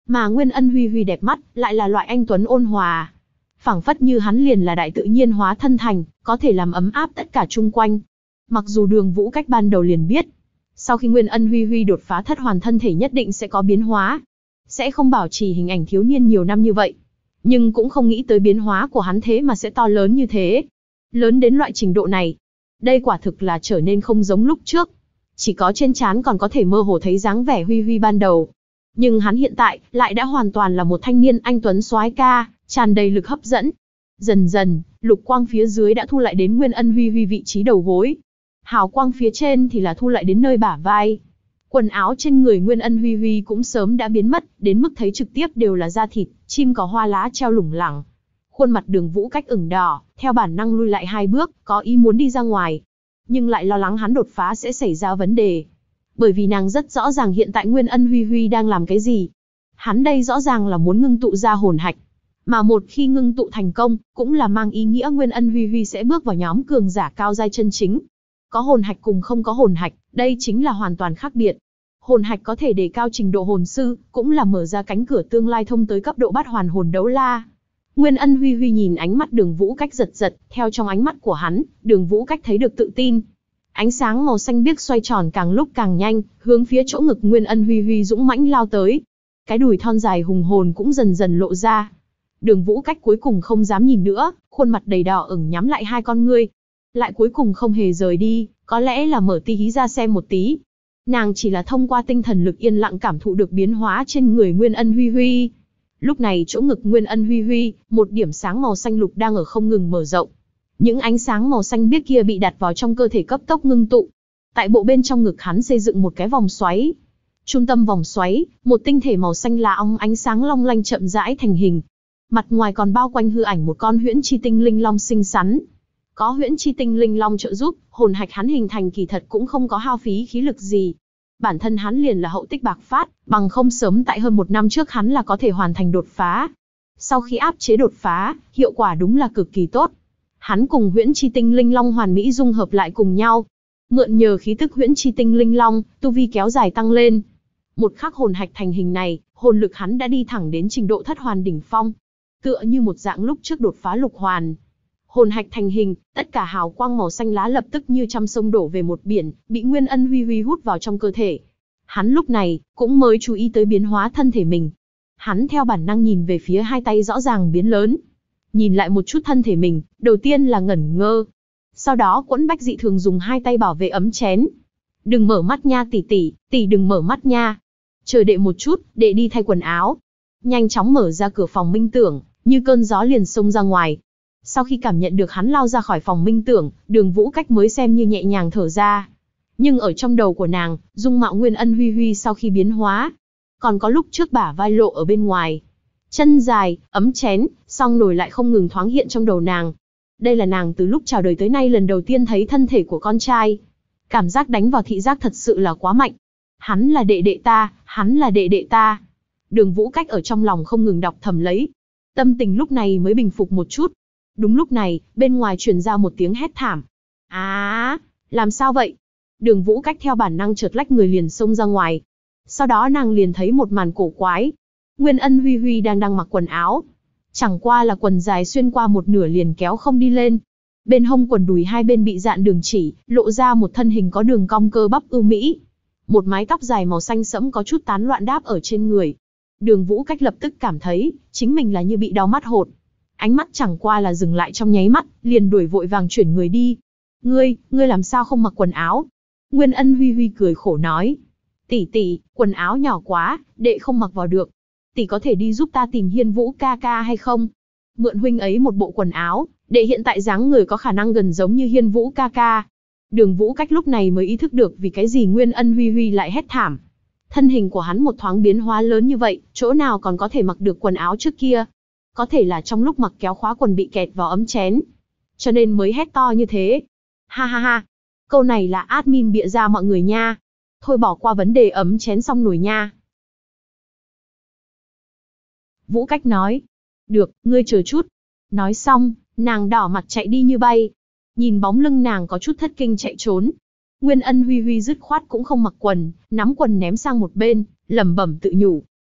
Mà Nguyên Ân Huy Huy đẹp mắt, lại là loại anh tuấn ôn hòa. Phảng phất như hắn liền là đại tự nhiên hóa thân thành, có thể làm ấm áp tất cả chung quanh. Mặc dù Đường Vũ Cách ban đầu liền biết, sau khi Nguyên Ân Huy Huy đột phá thất hoàn thân thể nhất định sẽ có biến hóa, sẽ không bảo trì hình ảnh thiếu niên nhiều năm như vậy. Nhưng cũng không nghĩ tới biến hóa của hắn thế mà sẽ to lớn như thế. Lớn đến loại trình độ này. Đây quả thực là trở nên không giống lúc trước. Chỉ có trên trán còn có thể mơ hồ thấy dáng vẻ Huy Huy ban đầu. Nhưng hắn hiện tại lại đã hoàn toàn là một thanh niên anh tuấn soái ca, tràn đầy lực hấp dẫn. Dần dần, lục quang phía dưới đã thu lại đến Nguyên Ân Huy Huy vị trí đầu gối. Hào quang phía trên thì là thu lại đến nơi bả vai. Quần áo trên người Nguyên Ân Huy Huy cũng sớm đã biến mất, đến mức thấy trực tiếp đều là da thịt, chim cỏ hoa lá treo lủng lẳng. Khuôn mặt Đường Vũ Cách ửng đỏ, theo bản năng lui lại 2 bước, có ý muốn đi ra ngoài. Nhưng lại lo lắng hắn đột phá sẽ xảy ra vấn đề. Bởi vì nàng rất rõ ràng hiện tại Nguyên Ân Huy Huy đang làm cái gì. Hắn đây rõ ràng là muốn ngưng tụ ra hồn hạch. Mà một khi ngưng tụ thành công, cũng là mang ý nghĩa Nguyên Ân Huy Huy sẽ bước vào nhóm cường giả cao giai chân chính. Có hồn hạch cùng không có hồn hạch, đây chính là hoàn toàn khác biệt. Hồn hạch có thể đề cao trình độ hồn sư, cũng là mở ra cánh cửa tương lai thông tới cấp độ bát hoàn hồn đấu la. Nguyên Ân Huy Huy nhìn ánh mắt Đường Vũ Cách giật giật, theo trong ánh mắt của hắn, Đường Vũ Cách thấy được tự tin. Ánh sáng màu xanh biếc xoay tròn càng lúc càng nhanh, hướng phía chỗ ngực Nguyên Ân Huy Huy dũng mãnh lao tới. Cái đùi thon dài hùng hồn cũng dần dần lộ ra. Đường Vũ Cách cuối cùng không dám nhìn nữa, khuôn mặt đầy đỏ ửng nhắm lại 2 con ngươi. Lại cuối cùng không hề rời đi, có lẽ là mở tí hí ra xem một tí. Nàng chỉ là thông qua tinh thần lực yên lặng cảm thụ được biến hóa trên người Nguyên Ân Huy Huy. Lúc này chỗ ngực Nguyên Ân Huy Huy, một điểm sáng màu xanh lục đang ở không ngừng mở rộng. Những ánh sáng màu xanh biếc kia bị đặt vào trong cơ thể cấp tốc ngưng tụ. Tại bộ bên trong ngực hắn xây dựng một cái vòng xoáy. Trung tâm vòng xoáy, một tinh thể màu xanh lá óng ánh sáng long lanh chậm rãi thành hình. Mặt ngoài còn bao quanh hư ảnh một con huyễn chi tinh linh long xinh xắn. Có huyễn chi tinh linh long trợ giúp, hồn hạch hắn hình thành kỳ thật cũng không có hao phí khí lực gì. Bản thân hắn liền là hậu tích bạc phát, bằng không sớm tại hơn 1 năm trước hắn là có thể hoàn thành đột phá. Sau khi áp chế đột phá, hiệu quả đúng là cực kỳ tốt. Hắn cùng huyễn chi tinh linh long hoàn mỹ dung hợp lại cùng nhau. Mượn nhờ khí tức huyễn chi tinh linh long, tu vi kéo dài tăng lên. Một khắc hồn hạch thành hình này, hồn lực hắn đã đi thẳng đến trình độ thất hoàn đỉnh phong. Tựa như một dạng lúc trước đột phá lục hoàn. Hồn hạch thành hình, tất cả hào quang màu xanh lá lập tức như trăm sông đổ về một biển, bị Nguyên Ân Huy Huy hút vào trong cơ thể. Hắn lúc này, cũng mới chú ý tới biến hóa thân thể mình. Hắn theo bản năng nhìn về phía 2 tay rõ ràng biến lớn. Nhìn lại một chút thân thể mình, đầu tiên là ngẩn ngơ. Sau đó Quẫn Bách dị thường dùng 2 tay bảo vệ ấm chén. Đừng mở mắt nha tỷ tỷ, tỷ đừng mở mắt nha. Chờ đệ một chút, đệ đi thay quần áo. Nhanh chóng mở ra cửa phòng minh tưởng, như cơn gió liền xông ra ngoài. Sau khi cảm nhận được hắn lao ra khỏi phòng minh tưởng, Đường Vũ Cách mới xem như nhẹ nhàng thở ra. Nhưng ở trong đầu của nàng, dung mạo Nguyên Ân Huy Huy sau khi biến hóa. Còn có lúc trước bả vai lộ ở bên ngoài. Chân dài, ấm chén, song nổi lại không ngừng thoáng hiện trong đầu nàng. Đây là nàng từ lúc chào đời tới nay lần đầu tiên thấy thân thể của con trai. Cảm giác đánh vào thị giác thật sự là quá mạnh. Hắn là đệ đệ ta, hắn là đệ đệ ta. Đường Vũ Cách ở trong lòng không ngừng đọc thầm lấy. Tâm tình lúc này mới bình phục một chút. Đúng lúc này, bên ngoài truyền ra một tiếng hét thảm. Làm sao vậy? Đường Vũ Cách theo bản năng chợt lách người liền xông ra ngoài. Sau đó nàng liền thấy một màn cổ quái. Nguyên Ân Huy Huy đang mặc quần áo. Chẳng qua là quần dài xuyên qua một nửa liền kéo không đi lên. Bên hông quần đùi 2 bên bị dạn đường chỉ, lộ ra một thân hình có đường cong cơ bắp ưu mỹ. Một mái tóc dài màu xanh sẫm có chút tán loạn đáp ở trên người. Đường Vũ Cách lập tức cảm thấy, chính mình là như bị đau mắt hột. Ánh mắt chẳng qua là dừng lại trong nháy mắt, liền đuổi vội vàng chuyển người đi. Ngươi làm sao không mặc quần áo? Nguyên Ân Huy Huy cười khổ nói. Tỷ, quần áo nhỏ quá, đệ không mặc vào được. Tỷ có thể đi giúp ta tìm Hiên Vũ ca ca hay không? Mượn huynh ấy một bộ quần áo, đệ hiện tại dáng người có khả năng gần giống như Hiên Vũ ca ca. Đường Vũ Cách lúc này mới ý thức được vì cái gì Nguyên Ân Huy Huy lại hét thảm. Thân hình của hắn một thoáng biến hóa lớn như vậy, chỗ nào còn có thể mặc được quần áo trước kia? Có thể là trong lúc mặc kéo khóa quần bị kẹt vào ấm chén. Cho nên mới hét to như thế. Ha ha ha. Câu này là admin bịa ra mọi người nha. Thôi bỏ qua vấn đề ấm chén xong nổi nha. Vũ Cách nói. Được, ngươi chờ chút. Nói xong, nàng đỏ mặt chạy đi như bay. Nhìn bóng lưng nàng có chút thất kinh chạy trốn. Nguyên Ân Huy Huy dứt khoát cũng không mặc quần, nắm quần ném sang một bên, lẩm bẩm tự nhủ.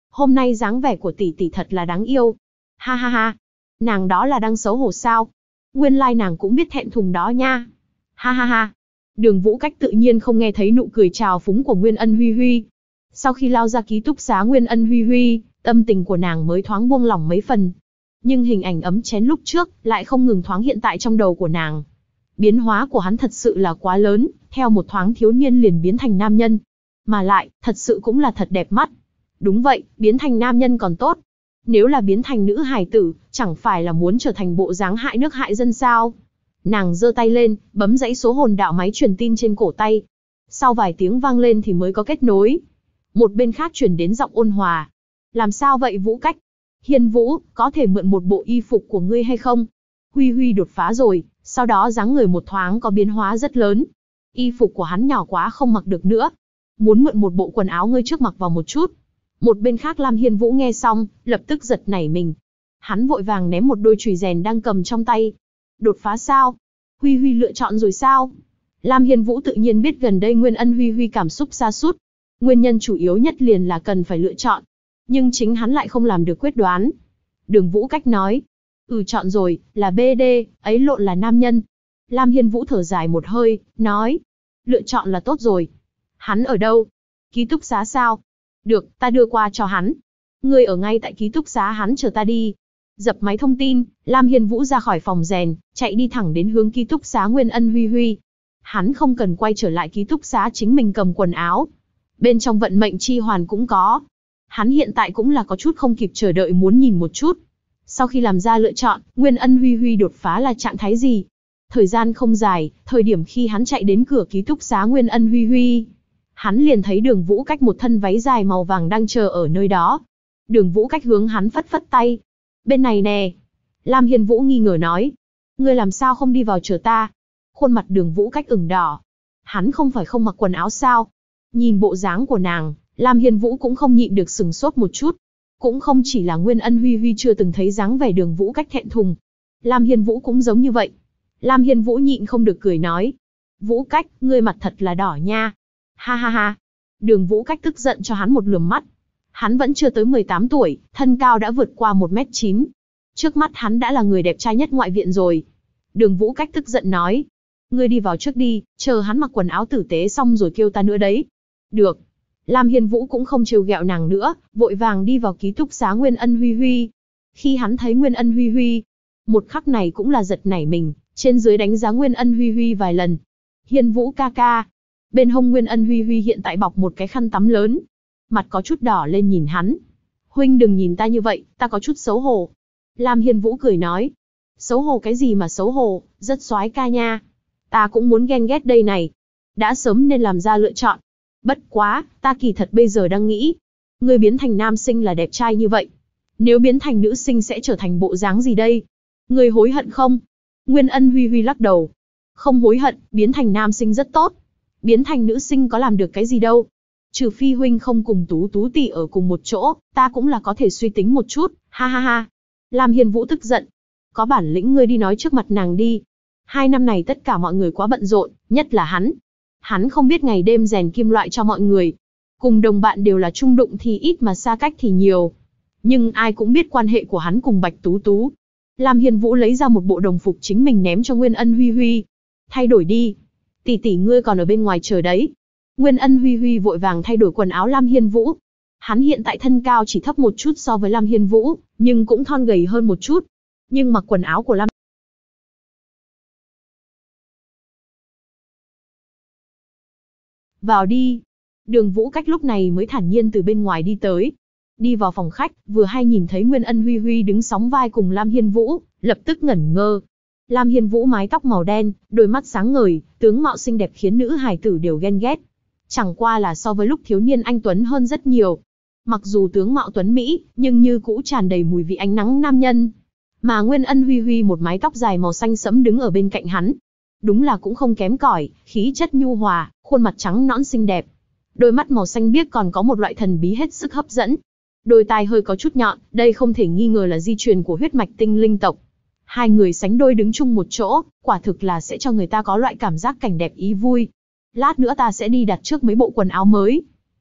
Hôm nay dáng vẻ của tỷ tỷ thật là đáng yêu. Ha ha ha. Nàng đó là đang xấu hổ sao? Nguyên lai nàng cũng biết thẹn thùng đó nha. Ha ha ha. Đường Vũ Cách tự nhiên không nghe thấy nụ cười trào phúng của Nguyên Ân Huy Huy. Sau khi lao ra ký túc xá Nguyên Ân Huy Huy, tâm tình của nàng mới thoáng buông lỏng mấy phần. Nhưng hình ảnh ấm chén lúc trước lại không ngừng thoáng hiện tại trong đầu của nàng. Biến hóa của hắn thật sự là quá lớn, theo một thoáng thiếu niên liền biến thành nam nhân. Mà lại, thật sự cũng là thật đẹp mắt. Đúng vậy, biến thành nam nhân còn tốt. Nếu là biến thành nữ hài tử, chẳng phải là muốn trở thành bộ dáng hại nước hại dân sao? Nàng giơ tay lên, bấm dãy số hồn đạo máy truyền tin trên cổ tay. Sau vài tiếng vang lên thì mới có kết nối. Một bên khác truyền đến giọng ôn hòa. Làm sao vậy Vũ Cách? Hiên Vũ, có thể mượn một bộ y phục của ngươi hay không? Huy Huy đột phá rồi, sau đó dáng người một thoáng có biến hóa rất lớn. Y phục của hắn nhỏ quá không mặc được nữa. Muốn mượn một bộ quần áo ngươi trước mặc vào một chút. Một bên khác Lam Hiên Vũ nghe xong, lập tức giật nảy mình. Hắn vội vàng ném một đôi chùy rèn đang cầm trong tay. Đột phá sao? Huy Huy lựa chọn rồi sao? Lam Hiên Vũ tự nhiên biết gần đây Nguyên Ân Huy Huy cảm xúc sa sút. Nguyên nhân chủ yếu nhất liền là cần phải lựa chọn. Nhưng chính hắn lại không làm được quyết đoán. Đường Vũ Cách nói. Chọn rồi, là BD, ấy lộn là nam nhân. Lam Hiên Vũ thở dài một hơi, nói. Lựa chọn là tốt rồi. Hắn ở đâu? Ký túc xá sao? Được, ta đưa qua cho hắn. Ngươi ở ngay tại ký túc xá hắn chờ ta đi. Dập máy thông tin, Lam Hiên Vũ ra khỏi phòng rèn, chạy đi thẳng đến hướng ký túc xá Nguyên Ân Huy Huy. Hắn không cần quay trở lại ký túc xá chính mình cầm quần áo. Bên trong vận mệnh chi hoàn cũng có. Hắn hiện tại cũng là có chút không kịp chờ đợi muốn nhìn một chút. Sau khi làm ra lựa chọn, Nguyên Ân Huy Huy đột phá là trạng thái gì? Thời gian không dài, thời điểm khi hắn chạy đến cửa ký túc xá Nguyên Ân Huy Huy, hắn liền thấy Đường Vũ Cách một thân váy dài màu vàng đang chờ ở nơi đó. Đường Vũ Cách hướng hắn phất phất tay. Bên này nè. Lam Hiên Vũ nghi ngờ nói. Ngươi làm sao không đi vào chờ ta? Khuôn mặt Đường Vũ Cách ửng đỏ. Hắn không phải không mặc quần áo sao? Nhìn bộ dáng của nàng, Lam Hiên Vũ cũng không nhịn được sừng sốt một chút. Cũng không chỉ là Nguyên Ân Huy Huy chưa từng thấy dáng vẻ Đường Vũ Cách thẹn thùng. Lam Hiên Vũ cũng giống như vậy. Lam Hiên Vũ nhịn không được cười nói. Vũ Cách, ngươi mặt thật là đỏ nha. Ha ha ha. Đường Vũ Cách tức giận cho hắn một lườm mắt. Hắn vẫn chưa tới 18 tuổi, thân cao đã vượt qua 1m9. Trước mắt hắn đã là người đẹp trai nhất ngoại viện rồi. Đường Vũ Cách tức giận nói. Ngươi đi vào trước đi, chờ hắn mặc quần áo tử tế xong rồi kêu ta nữa đấy. Được. Lam Hiên Vũ cũng không trêu ghẹo nàng nữa, vội vàng đi vào ký túc xá Nguyên Ân Huy Huy. Khi hắn thấy Nguyên Ân Huy Huy, một khắc này cũng là giật nảy mình, trên dưới đánh giá Nguyên Ân Huy Huy vài lần. Hiên Vũ ca ca. Bên hông Nguyên Ân Huy Huy hiện tại bọc một cái khăn tắm lớn. Mặt có chút đỏ lên nhìn hắn. Huynh đừng nhìn ta như vậy, ta có chút xấu hổ. Lam Hiên Vũ cười nói. Xấu hổ cái gì mà xấu hổ, rất soái ca nha. Ta cũng muốn ghen ghét đây này. Đã sớm nên làm ra lựa chọn. Bất quá, ta kỳ thật bây giờ đang nghĩ. Ngươi biến thành nam sinh là đẹp trai như vậy. Nếu biến thành nữ sinh sẽ trở thành bộ dáng gì đây? Ngươi hối hận không? Nguyên Ân Huy Huy lắc đầu. Không hối hận, biến thành nam sinh rất tốt. Biến thành nữ sinh có làm được cái gì đâu. Trừ phi huynh không cùng Tú Tú tỷ ở cùng một chỗ, ta cũng là có thể suy tính một chút, ha ha ha. Lam Hiên Vũ tức giận. Có bản lĩnh ngươi đi nói trước mặt nàng đi. 2 năm này tất cả mọi người quá bận rộn, nhất là hắn. Hắn không biết ngày đêm rèn kim loại cho mọi người. Cùng đồng bạn đều là chung đụng thì ít mà xa cách thì nhiều. Nhưng ai cũng biết quan hệ của hắn cùng Bạch Tú Tú. Lam Hiên Vũ lấy ra một bộ đồng phục chính mình ném cho Nguyên Ân Huy Huy. Thay đổi đi. Tỷ tỷ ngươi còn ở bên ngoài chờ đấy. Nguyên Ân Huy Huy vội vàng thay đổi quần áo Lam Hiên Vũ. Hắn hiện tại thân cao chỉ thấp một chút so với Lam Hiên Vũ, nhưng cũng thon gầy hơn một chút. Nhưng mặc quần áo của Lam Vào đi. Đường Vũ Cách lúc này mới thản nhiên từ bên ngoài đi tới. Đi vào phòng khách, vừa hay nhìn thấy Nguyên Ân Huy Huy đứng sóng vai cùng Lam Hiên Vũ, lập tức ngẩn ngơ. Lam Hiên Vũ mái tóc màu đen, đôi mắt sáng ngời, tướng mạo xinh đẹp khiến nữ hài tử đều ghen ghét. Chẳng qua là so với lúc thiếu niên anh tuấn hơn rất nhiều. Mặc dù tướng mạo tuấn mỹ, nhưng như cũ tràn đầy mùi vị ánh nắng nam nhân. Mà Nguyên Ân Huy Huy một mái tóc dài màu xanh sẫm đứng ở bên cạnh hắn. Đúng là cũng không kém cỏi, khí chất nhu hòa, khuôn mặt trắng nõn xinh đẹp. Đôi mắt màu xanh biếc còn có một loại thần bí hết sức hấp dẫn. Đôi tai hơi có chút nhọn, đây không thể nghi ngờ là di truyền của huyết mạch tinh linh tộc. Hai người sánh đôi đứng chung một chỗ, quả thực là sẽ cho người ta có loại cảm giác cảnh đẹp ý vui. Lát nữa ta sẽ đi đặt trước mấy bộ quần áo mới.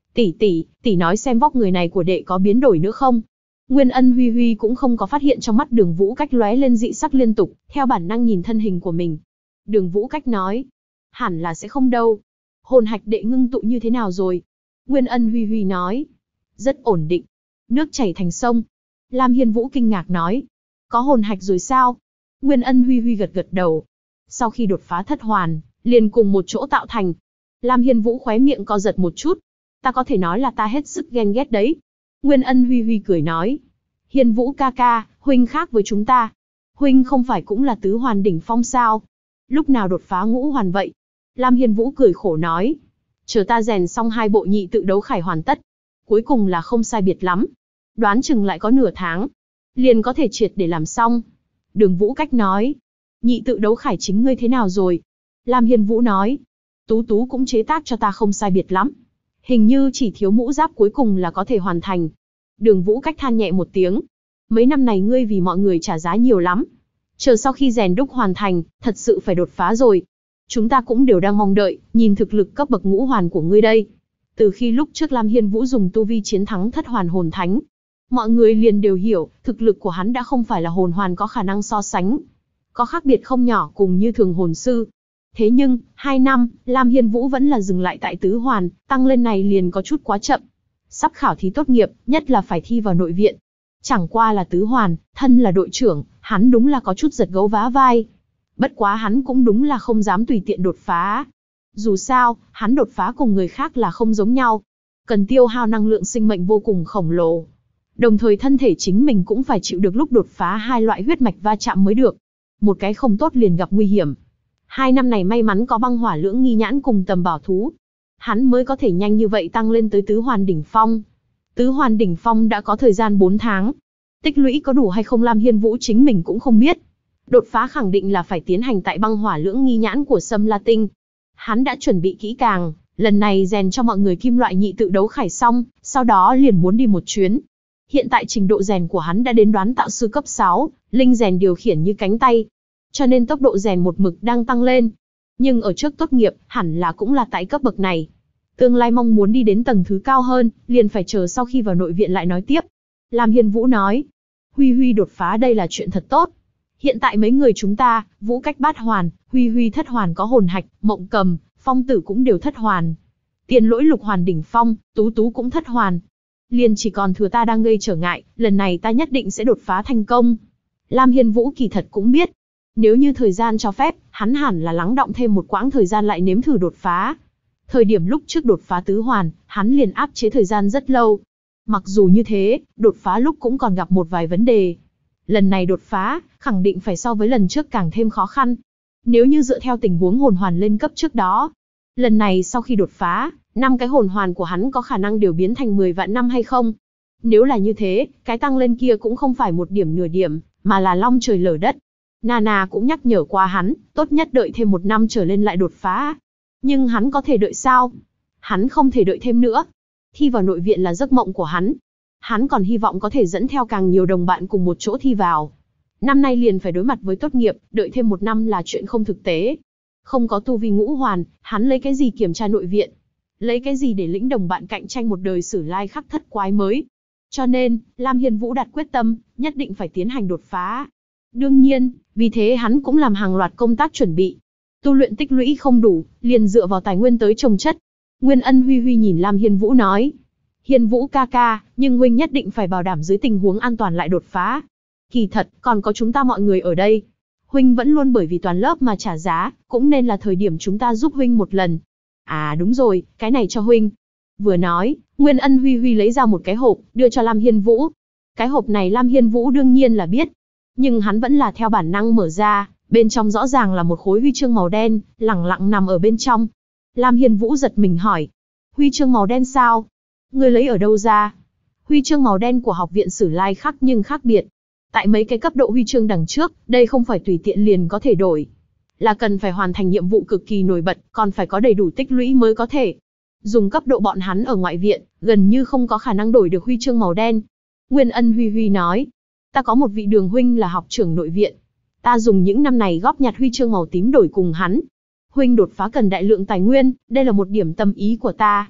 Tỷ nói xem vóc người này của đệ có biến đổi nữa không? Nguyên Ân Huy Huy cũng không có phát hiện trong mắt Đường Vũ Cách lóe lên dị sắc liên tục, theo bản năng nhìn thân hình của mình. Đường Vũ Cách nói, hẳn là sẽ không đâu. Hồn hạch đệ ngưng tụ như thế nào rồi? Nguyên Ân Huy Huy nói, rất ổn định. Nước chảy thành sông. Lam Hiên Vũ kinh ngạc nói, có hồn hạch rồi sao? Nguyên Ân Huy Huy gật gật đầu. Sau khi đột phá thất hoàn, liền cùng một chỗ tạo thành. Lam Hiên Vũ khóe miệng co giật một chút. Ta có thể nói là ta hết sức ghen ghét đấy. Nguyên Ân Huy Huy cười nói, Hiên Vũ ca ca, huynh khác với chúng ta. Huynh không phải cũng là tứ hoàn đỉnh phong sao? Lúc nào đột phá ngũ hoàn vậy? Lam Hiên Vũ cười khổ nói, chờ ta rèn xong 2 bộ nhị tự đấu khải hoàn tất. Cuối cùng là không sai biệt lắm. Đoán chừng lại có nửa tháng. Liền có thể triệt để làm xong. Đường Vũ Cách nói, nhị tự đấu khải chính ngươi thế nào rồi? Lam Hiên Vũ nói, Tú Tú cũng chế tác cho ta không sai biệt lắm. Hình như chỉ thiếu mũ giáp cuối cùng là có thể hoàn thành. Đường Vũ Cách than nhẹ một tiếng. Mấy năm này ngươi vì mọi người trả giá nhiều lắm. Chờ sau khi rèn đúc hoàn thành, thật sự phải đột phá rồi. Chúng ta cũng đều đang mong đợi, nhìn thực lực cấp bậc ngũ hoàn của ngươi đây. Từ khi lúc trước Lam Hiên Vũ dùng tu vi chiến thắng thất hoàn hồn thánh, mọi người liền đều hiểu, thực lực của hắn đã không phải là hồn hoàn có khả năng so sánh. Có khác biệt không nhỏ cùng như thường hồn sư. Thế nhưng, 2 năm, Lam Hiên Vũ vẫn là dừng lại tại tứ hoàn, tăng lên này liền có chút quá chậm. Sắp khảo thí tốt nghiệp, nhất là phải thi vào nội viện. Chẳng qua là tứ hoàn, thân là đội trưởng, hắn đúng là có chút giật gấu vá vai. Bất quá hắn cũng đúng là không dám tùy tiện đột phá. Dù sao, hắn đột phá cùng người khác là không giống nhau. Cần tiêu hao năng lượng sinh mệnh vô cùng khổng lồ. Đồng thời thân thể chính mình cũng phải chịu được lúc đột phá 2 loại huyết mạch va chạm mới được. Một cái không tốt liền gặp nguy hiểm. 2 năm này may mắn có băng hỏa lưỡng nghi nhãn cùng tầm bảo thú. Hắn mới có thể nhanh như vậy tăng lên tới tứ hoàn đỉnh phong. Tứ hoàn đỉnh phong đã có thời gian 4 tháng. Tích lũy có đủ hay không Lam Hiên Vũ chính mình cũng không biết. Đột phá khẳng định là phải tiến hành tại băng hỏa lưỡng nghi nhãn của Sâm La Tinh. Hắn đã chuẩn bị kỹ càng, lần này rèn cho mọi người kim loại nhị tự đấu khải xong, sau đó liền muốn đi một chuyến. Hiện tại trình độ rèn của hắn đã đến đoán tạo sư cấp 6, linh rèn điều khiển như cánh tay. Cho nên tốc độ rèn một mực đang tăng lên. Nhưng ở trước tốt nghiệp, hẳn là cũng là tại cấp bậc này. Tương lai mong muốn đi đến tầng thứ cao hơn, liền phải chờ sau khi vào nội viện lại nói tiếp. Lam Hiên Vũ nói, Huy Huy đột phá đây là chuyện thật tốt. Hiện tại mấy người chúng ta, Vũ Cách bát hoàn, Huy Huy thất hoàn có hồn hạch, Mộng Cầm, Phong Tử cũng đều thất hoàn. Tiền Lỗi lục hoàn đỉnh phong, Tú Tú cũng thất hoàn. Liền chỉ còn thừa ta đang gây trở ngại, lần này ta nhất định sẽ đột phá thành công. Lam Hiên Vũ kỳ thật cũng biết, nếu như thời gian cho phép, hắn hẳn là lắng đọng thêm một quãng thời gian lại nếm thử đột phá. Thời điểm lúc trước đột phá tứ hoàn, hắn liền áp chế thời gian rất lâu. Mặc dù như thế, đột phá lúc cũng còn gặp một vài vấn đề. Lần này đột phá, khẳng định phải so với lần trước càng thêm khó khăn. Nếu như dựa theo tình huống hồn hoàn lên cấp trước đó, lần này sau khi đột phá, 5 cái hồn hoàn của hắn có khả năng đều biến thành 10 vạn năm hay không? Nếu là như thế, cái tăng lên kia cũng không phải một điểm nửa điểm, mà là long trời lở đất. Nana cũng nhắc nhở qua hắn, tốt nhất đợi thêm 1 năm trở lên lại đột phá. Nhưng hắn có thể đợi sao? Hắn không thể đợi thêm nữa. Thi vào nội viện là giấc mộng của hắn. Hắn còn hy vọng có thể dẫn theo càng nhiều đồng bạn cùng một chỗ thi vào. Năm nay liền phải đối mặt với tốt nghiệp, đợi thêm 1 năm là chuyện không thực tế. Không có tu vi ngũ hoàn, hắn lấy cái gì kiểm tra nội viện? Lấy cái gì để lĩnh đồng bạn cạnh tranh một đời sử lai khắc thất quái mới? Cho nên, Lam Hiên Vũ đặt quyết tâm, nhất định phải tiến hành đột phá. Đương nhiên, vì thế hắn cũng làm hàng loạt công tác chuẩn bị. Tu luyện tích lũy không đủ, liền dựa vào tài nguyên tới trồng chất. Nguyên Ân Huy Huy nhìn Lam Hiên Vũ nói, Hiên Vũ ca ca, nhưng huynh nhất định phải bảo đảm dưới tình huống an toàn lại đột phá. Kỳ thật, còn có chúng ta mọi người ở đây. Huynh vẫn luôn bởi vì toàn lớp mà trả giá, cũng nên là thời điểm chúng ta giúp huynh một lần. À đúng rồi, cái này cho huynh. Vừa nói, Nguyên Ân Huy Huy lấy ra một cái hộp, đưa cho Lam Hiên Vũ. Cái hộp này Lam Hiên Vũ đương nhiên là biết. Nhưng hắn vẫn là theo bản năng mở ra, bên trong rõ ràng là một khối huy chương màu đen, lẳng lặng nằm ở bên trong. Lam Hiên Vũ giật mình hỏi, huy chương màu đen sao? Ngươi lấy ở đâu ra? Huy chương màu đen của học viện Sử Lai Khắc nhưng khác biệt. Tại mấy cái cấp độ huy chương đằng trước, đây không phải tùy tiện liền có thể đổi. Là cần phải hoàn thành nhiệm vụ cực kỳ nổi bật, còn phải có đầy đủ tích lũy mới có thể. Dùng cấp độ bọn hắn ở ngoại viện, gần như không có khả năng đổi được huy chương màu đen. Nguyên Ân Huy Huy nói, ta có một vị Đường huynh là học trưởng nội viện. Ta dùng những năm này góp nhặt huy chương màu tím đổi cùng hắn. Huynh đột phá cần đại lượng tài nguyên, đây là một điểm tâm ý của ta.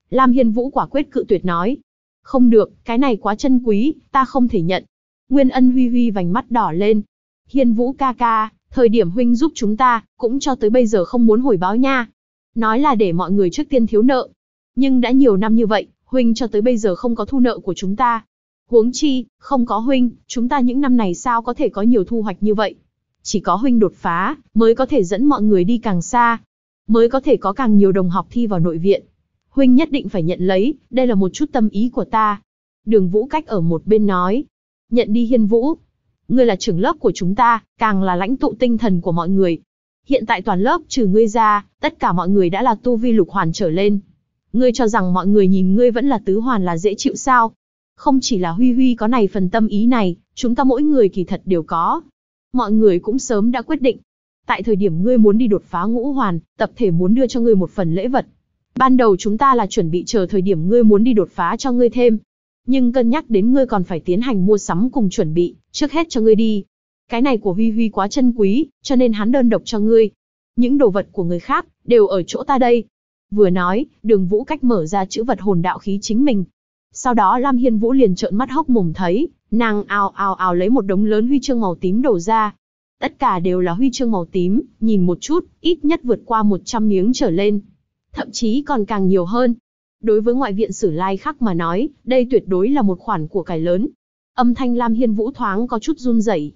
Lam Hiên Vũ quả quyết cự tuyệt nói. Không được, cái này quá chân quý, ta không thể nhận. Nguyên Ân Huy Huy vành mắt đỏ lên. Hiên Vũ ca ca, thời điểm huynh giúp chúng ta, cũng cho tới bây giờ không muốn hồi báo nha. Nói là để mọi người trước tiên thiếu nợ. Nhưng đã nhiều năm như vậy, huynh cho tới bây giờ không có thu nợ của chúng ta. Huống chi, không có huynh, chúng ta những năm này sao có thể có nhiều thu hoạch như vậy. Chỉ có huynh đột phá, mới có thể dẫn mọi người đi càng xa. Mới có thể có càng nhiều đồng học thi vào nội viện. Huynh nhất định phải nhận lấy, đây là một chút tâm ý của ta. Đường Vũ Cách ở một bên nói. Nhận đi Hiên Vũ. Ngươi là trưởng lớp của chúng ta, càng là lãnh tụ tinh thần của mọi người. Hiện tại toàn lớp trừ ngươi ra, tất cả mọi người đã là tu vi lục hoàn trở lên. Ngươi cho rằng mọi người nhìn ngươi vẫn là tứ hoàn là dễ chịu sao? Không chỉ là Huy Huy có này phần tâm ý này, chúng ta mỗi người kỳ thật đều có. Mọi người cũng sớm đã quyết định. Tại thời điểm ngươi muốn đi đột phá ngũ hoàn, tập thể muốn đưa cho ngươi một phần lễ vật. Ban đầu chúng ta là chuẩn bị chờ thời điểm ngươi muốn đi đột phá cho ngươi thêm. Nhưng cân nhắc đến ngươi còn phải tiến hành mua sắm cùng chuẩn bị, trước hết cho ngươi đi. Cái này của Huy Huy quá chân quý, cho nên hắn đơn độc cho ngươi. Những đồ vật của người khác, đều ở chỗ ta đây. Vừa nói, Đường Vũ Cách mở ra chữ vật hồn đạo khí chính mình. Sau đó Lam Hiên Vũ liền trợn mắt hốc mồm thấy, nàng ào lấy một đống lớn huy chương màu tím đổ ra. Tất cả đều là huy chương màu tím, nhìn một chút, ít nhất vượt qua 100 miếng trở lên. Thậm chí còn càng nhiều hơn. Đối với ngoại viện Sử Lai Khắc mà nói, đây tuyệt đối là một khoản của cải lớn. Âm thanh Lam Hiên Vũ thoáng có chút run rẩy.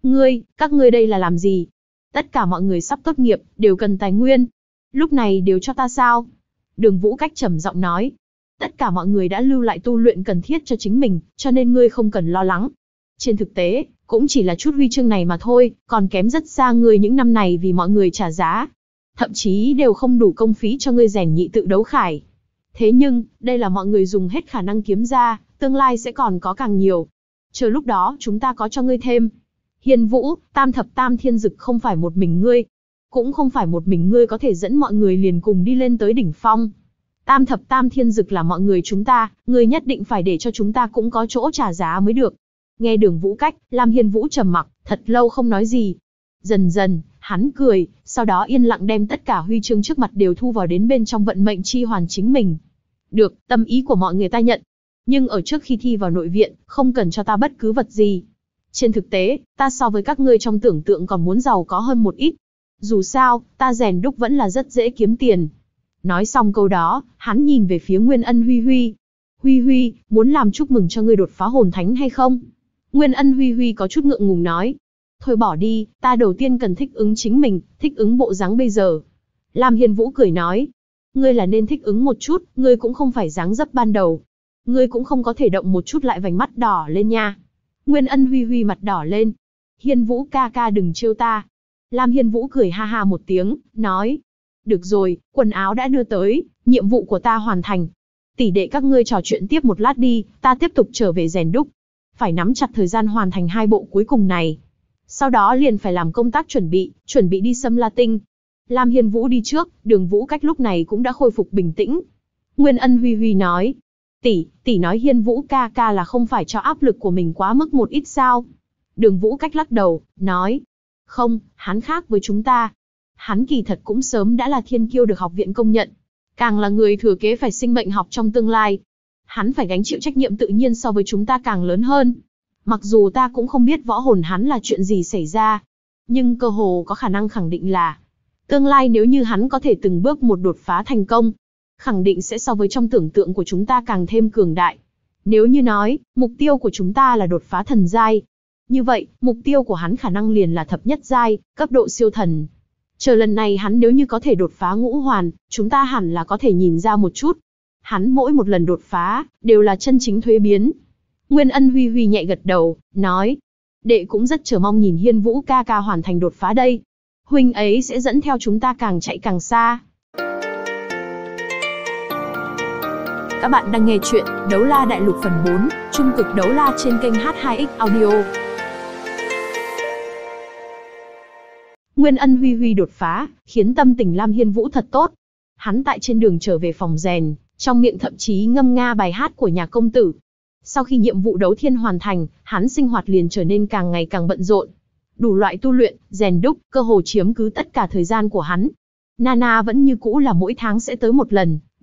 Các ngươi đây là làm gì? Tất cả mọi người sắp tốt nghiệp, đều cần tài nguyên. Lúc này đều cho ta sao? Đường Vũ Cách trầm giọng nói. Tất cả mọi người đã lưu lại tu luyện cần thiết cho chính mình, cho nên ngươi không cần lo lắng. Trên thực tế, cũng chỉ là chút huy chương này mà thôi, còn kém rất xa ngươi những năm này vì mọi người trả giá. Thậm chí đều không đủ công phí cho ngươi rèn nhị tự đấu khải. Thế nhưng, đây là mọi người dùng hết khả năng kiếm ra, tương lai sẽ còn có càng nhiều. Chờ lúc đó chúng ta có cho ngươi thêm. Hiên Vũ, tam thập tam thiên dực không phải một mình ngươi. Cũng không phải một mình ngươi có thể dẫn mọi người liền cùng đi lên tới đỉnh phong. Tam thập tam thiên dực là mọi người chúng ta, ngươi nhất định phải để cho chúng ta cũng có chỗ trả giá mới được. Nghe Đường Vũ Cách, Lam Hiên Vũ trầm mặc, thật lâu không nói gì. Dần dần, hắn cười, sau đó yên lặng đem tất cả huy chương trước mặt đều thu vào đến bên trong vận mệnh chi hoàn chính mình. Được, tâm ý của mọi người ta nhận. Nhưng ở trước khi thi vào nội viện, không cần cho ta bất cứ vật gì. Trên thực tế, ta so với các ngươi trong tưởng tượng còn muốn giàu có hơn một ít. Dù sao, ta rèn đúc vẫn là rất dễ kiếm tiền. Nói xong câu đó, hắn nhìn về phía Nguyên Ân Huy Huy. Huy Huy, muốn làm chúc mừng cho ngươi đột phá hồn thánh hay không? Nguyên Ân Huy Huy có chút ngượng ngùng nói. Thôi bỏ đi, ta đầu tiên cần thích ứng chính mình, thích ứng bộ dáng bây giờ. Lam Hiên Vũ cười nói. Ngươi là nên thích ứng một chút, ngươi cũng không phải dáng dấp ban đầu. Ngươi cũng không có thể động một chút lại vành mắt đỏ lên nha. Nguyên Ân Huy Huy mặt đỏ lên. Hiên Vũ ca ca đừng trêu ta. Lam Hiên Vũ cười ha ha một tiếng, nói. Được rồi, quần áo đã đưa tới, nhiệm vụ của ta hoàn thành. Tỷ đệ các ngươi trò chuyện tiếp một lát đi, ta tiếp tục trở về rèn đúc. Phải nắm chặt thời gian hoàn thành 2 bộ cuối cùng này. Sau đó liền phải làm công tác chuẩn bị đi Sâm La Tinh. Lam Hiên Vũ đi trước, Đường Vũ Cách lúc này cũng đã khôi phục bình tĩnh. Nguyên Ân Huy Huy nói. Tỷ nói Hiên Vũ ca ca là không phải cho áp lực của mình quá mức một ít sao? Đường Vũ Cách lắc đầu, nói. Không, hắn khác với chúng ta. Hắn kỳ thật cũng sớm đã là thiên kiêu được học viện công nhận. Càng là người thừa kế phải sinh mệnh học trong tương lai. Hắn phải gánh chịu trách nhiệm tự nhiên so với chúng ta càng lớn hơn. Mặc dù ta cũng không biết võ hồn hắn là chuyện gì xảy ra. Nhưng cơ hồ có khả năng khẳng định là tương lai nếu như hắn có thể từng bước một đột phá thành công, khẳng định sẽ so với trong tưởng tượng của chúng ta càng thêm cường đại. Nếu như nói, mục tiêu của chúng ta là đột phá thần giai. Như vậy, mục tiêu của hắn khả năng liền là thập nhất giai, cấp độ siêu thần. Chờ lần này hắn nếu như có thể đột phá ngũ hoàn, chúng ta hẳn là có thể nhìn ra một chút. Hắn mỗi một lần đột phá, đều là chân chính thuế biến. Nguyên Ân Huy Huy nhẹ gật đầu, nói. Đệ cũng rất chờ mong nhìn Hiên Vũ ca ca hoàn thành đột phá đây. Huynh ấy sẽ dẫn theo chúng ta càng chạy càng xa. Các bạn đang nghe chuyện Đấu La Đại Lục phần 4, Trung cực đấu la trên kênh H2X Audio. Nguyên Ân Huy Huy đột phá, khiến tâm tình Lam Hiên Vũ thật tốt. Hắn tại trên đường trở về phòng rèn, trong miệng thậm chí ngâm nga bài hát của nhà công tử. Sau khi nhiệm vụ đấu thiên hoàn thành, hắn sinh hoạt liền trở nên càng ngày càng bận rộn. Đủ loại tu luyện, rèn đúc, cơ hồ chiếm cứ tất cả thời gian của hắn. Nana vẫn như cũ là mỗi tháng sẽ tới một lần,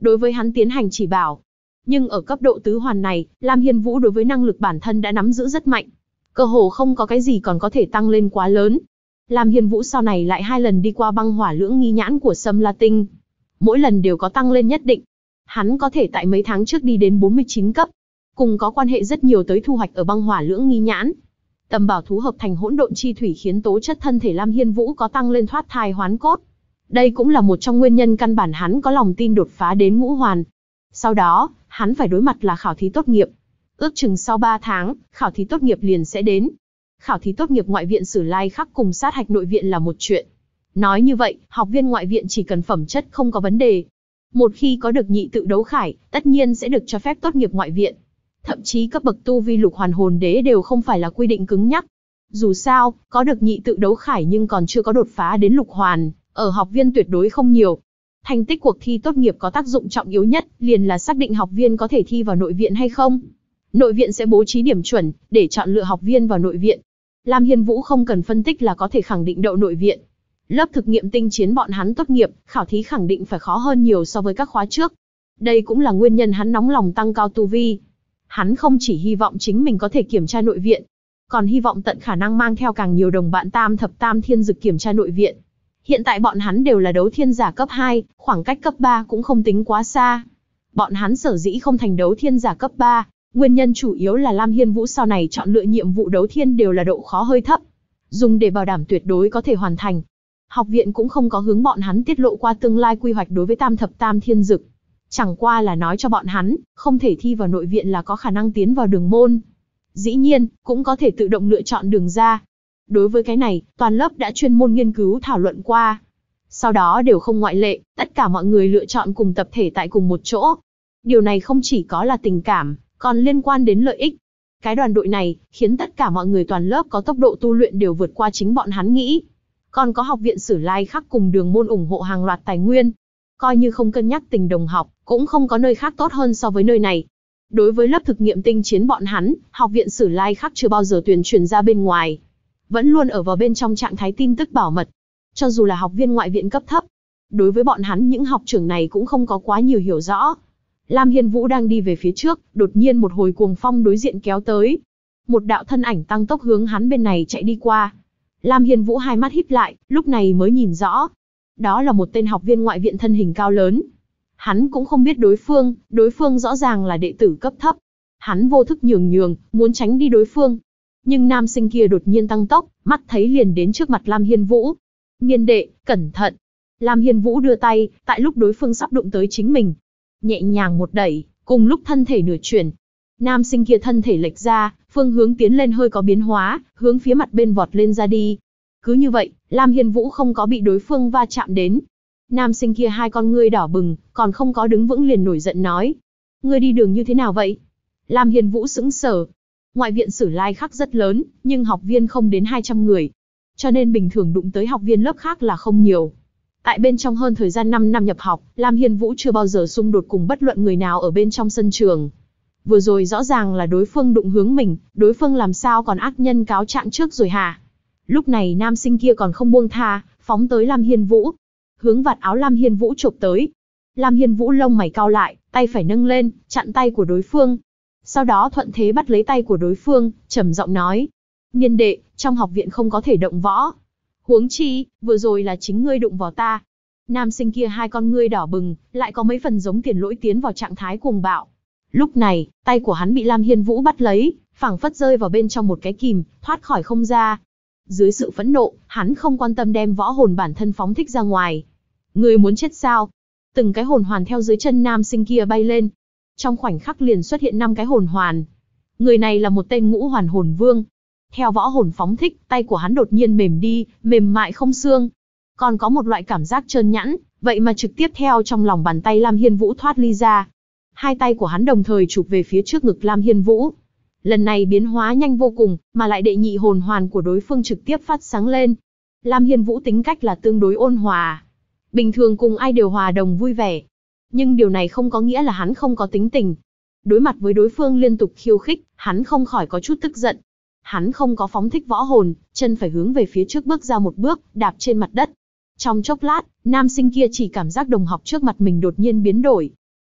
đối với hắn tiến hành chỉ bảo. Nhưng ở cấp độ tứ hoàn này, Lam Hiên Vũ đối với năng lực bản thân đã nắm giữ rất mạnh. Cơ hồ không có cái gì còn có thể tăng lên quá lớn. Lam Hiên Vũ sau này lại 2 lần đi qua băng hỏa lưỡng nghi nhãn của Sâm La Tinh. Mỗi lần đều có tăng lên nhất định. Hắn có thể tại mấy tháng trước đi đến 49 cấp. Cùng có quan hệ rất nhiều tới thu hoạch ở băng hỏa lưỡng nghi nhãn. Tầm bảo thú hợp thành hỗn độn chi thủy khiến tố chất thân thể Lam Hiên Vũ có tăng lên thoát thai hoán cốt. Đây cũng là một trong nguyên nhân căn bản hắn có lòng tin đột phá đến ngũ hoàn. Sau đó, hắn phải đối mặt là khảo thí tốt nghiệp. Ước chừng sau 3 tháng, khảo thí tốt nghiệp liền sẽ đến. Khảo thí tốt nghiệp ngoại viện Sử Lai Khắc cùng sát hạch nội viện là một chuyện. Nói như vậy, học viên ngoại viện chỉ cần phẩm chất không có vấn đề. Một khi có được nhị tự đấu khải, tất nhiên sẽ được cho phép tốt nghiệp ngoại viện. Thậm chí cấp bậc tu vi lục hoàn hồn đế đều không phải là quy định cứng nhắc. Dù sao, có được nhị tự đấu khải nhưng còn chưa có đột phá đến lục hoàn, ở học viên tuyệt đối không nhiều. Thành tích cuộc thi tốt nghiệp có tác dụng trọng yếu nhất, liền là xác định học viên có thể thi vào nội viện hay không. Nội viện sẽ bố trí điểm chuẩn, để chọn lựa học viên vào nội viện. Lam Hiên Vũ không cần phân tích là có thể khẳng định đậu nội viện. Lớp thực nghiệm tinh chiến bọn hắn tốt nghiệp, khảo thí khẳng định phải khó hơn nhiều so với các khóa trước. Đây cũng là nguyên nhân hắn nóng lòng tăng cao tu vi. Hắn không chỉ hy vọng chính mình có thể kiểm tra nội viện, còn hy vọng tận khả năng mang theo càng nhiều đồng bạn tam thập tam thiên dực kiểm tra nội viện. Hiện tại bọn hắn đều là đấu thiên giả cấp 2, khoảng cách cấp 3 cũng không tính quá xa. Bọn hắn sở dĩ không thành đấu thiên giả cấp 3, nguyên nhân chủ yếu là Lam Hiên Vũ sau này chọn lựa nhiệm vụ đấu thiên đều là độ khó hơi thấp, dùng để bảo đảm tuyệt đối có thể hoàn thành. Học viện cũng không có hướng bọn hắn tiết lộ qua tương lai quy hoạch đối với tam thập tam thiên dực. Chẳng qua là nói cho bọn hắn, không thể thi vào nội viện là có khả năng tiến vào đường môn. Dĩ nhiên, cũng có thể tự động lựa chọn đường ra. Đối với cái này, toàn lớp đã chuyên môn nghiên cứu thảo luận qua. Sau đó đều không ngoại lệ, tất cả mọi người lựa chọn cùng tập thể tại cùng một chỗ. Điều này không chỉ có là tình cảm, còn liên quan đến lợi ích. Cái đoàn đội này, khiến tất cả mọi người toàn lớp có tốc độ tu luyện đều vượt qua chính bọn hắn nghĩ. Còn có học viện Sử Lai Khắc cùng đường môn ủng hộ hàng loạt tài nguyên. Coi như không cân nhắc tình đồng học, cũng không có nơi khác tốt hơn so với nơi này. Đối với lớp thực nghiệm tinh chiến bọn hắn, học viện Sử Lai Khắc chưa bao giờ tuyên truyền ra bên ngoài. Vẫn luôn ở vào bên trong trạng thái tin tức bảo mật. Cho dù là học viên ngoại viện cấp thấp, đối với bọn hắn những học trưởng này cũng không có quá nhiều hiểu rõ. Lam Hiên Vũ đang đi về phía trước, đột nhiên một hồi cuồng phong đối diện kéo tới. Một đạo thân ảnh tăng tốc hướng hắn bên này chạy đi qua. Lam Hiên Vũ hai mắt híp lại, lúc này mới nhìn rõ. Đó là một tên học viên ngoại viện thân hình cao lớn. Hắn cũng không biết đối phương rõ ràng là đệ tử cấp thấp. Hắn vô thức nhường, muốn tránh đi đối phương. Nhưng nam sinh kia đột nhiên tăng tốc, mắt thấy liền đến trước mặt Lam Hiên Vũ. Niên đệ, cẩn thận. Lam Hiên Vũ đưa tay, tại lúc đối phương sắp đụng tới chính mình. Nhẹ nhàng một đẩy, cùng lúc thân thể nửa chuyển. Nam sinh kia thân thể lệch ra, phương hướng tiến lên hơi có biến hóa, hướng phía mặt bên vọt lên ra đi. Cứ như vậy, Lam Hiên Vũ không có bị đối phương va chạm đến. Nam sinh kia hai con ngươi đỏ bừng, còn không có đứng vững liền nổi giận nói. Ngươi đi đường như thế nào vậy? Lam Hiên Vũ sững sờ. Ngoại viện Sử Lai Khắc rất lớn, nhưng học viên không đến 200 người. Cho nên bình thường đụng tới học viên lớp khác là không nhiều. Tại bên trong hơn thời gian 5 năm nhập học, Lam Hiên Vũ chưa bao giờ xung đột cùng bất luận người nào ở bên trong sân trường. Vừa rồi rõ ràng là đối phương đụng hướng mình, đối phương làm sao còn ác nhân cáo trạng trước rồi hả? Lúc này nam sinh kia còn không buông tha, phóng tới Lam Hiên Vũ. Hướng vạt áo Lam Hiên Vũ chộp tới. Lam Hiên Vũ lông mày cau lại, tay phải nâng lên, chặn tay của đối phương. Sau đó thuận thế bắt lấy tay của đối phương, trầm giọng nói. Niên đệ, trong học viện không có thể động võ. Huống chi, vừa rồi là chính ngươi đụng vào ta. Nam sinh kia hai con ngươi đỏ bừng, lại có mấy phần giống Tiền Lỗi tiến vào trạng thái cuồng bạo. Lúc này, tay của hắn bị Lam Hiên Vũ bắt lấy, phảng phất rơi vào bên trong một cái kìm, thoát khỏi không ra. Dưới sự phẫn nộ, hắn không quan tâm đem võ hồn bản thân phóng thích ra ngoài. Ngươi muốn chết sao? Từng cái hồn hoàn theo dưới chân nam sinh kia bay lên. Trong khoảnh khắc liền xuất hiện 5 cái hồn hoàn. Người này là một tên ngũ hoàn hồn vương. Theo võ hồn phóng thích, tay của hắn đột nhiên mềm đi, mềm mại không xương. Còn có một loại cảm giác trơn nhẵn, vậy mà trực tiếp theo trong lòng bàn tay Lam Hiên Vũ thoát ly ra. Hai tay của hắn đồng thời chụp về phía trước ngực Lam Hiên Vũ. Lần này biến hóa nhanh vô cùng, mà lại đệ nhị hồn hoàn của đối phương trực tiếp phát sáng lên. Lam Hiên Vũ tính cách là tương đối ôn hòa. Bình thường cùng ai đều hòa đồng vui vẻ. Nhưng điều này không có nghĩa là hắn không có tính tình. Đối mặt với đối phương liên tục khiêu khích, hắn không khỏi có chút tức giận. Hắn không có phóng thích võ hồn, chân phải hướng về phía trước bước ra một bước, đạp trên mặt đất. Trong chốc lát, nam sinh kia chỉ cảm giác đồng học trước mặt mình đột nhiên biến đổi.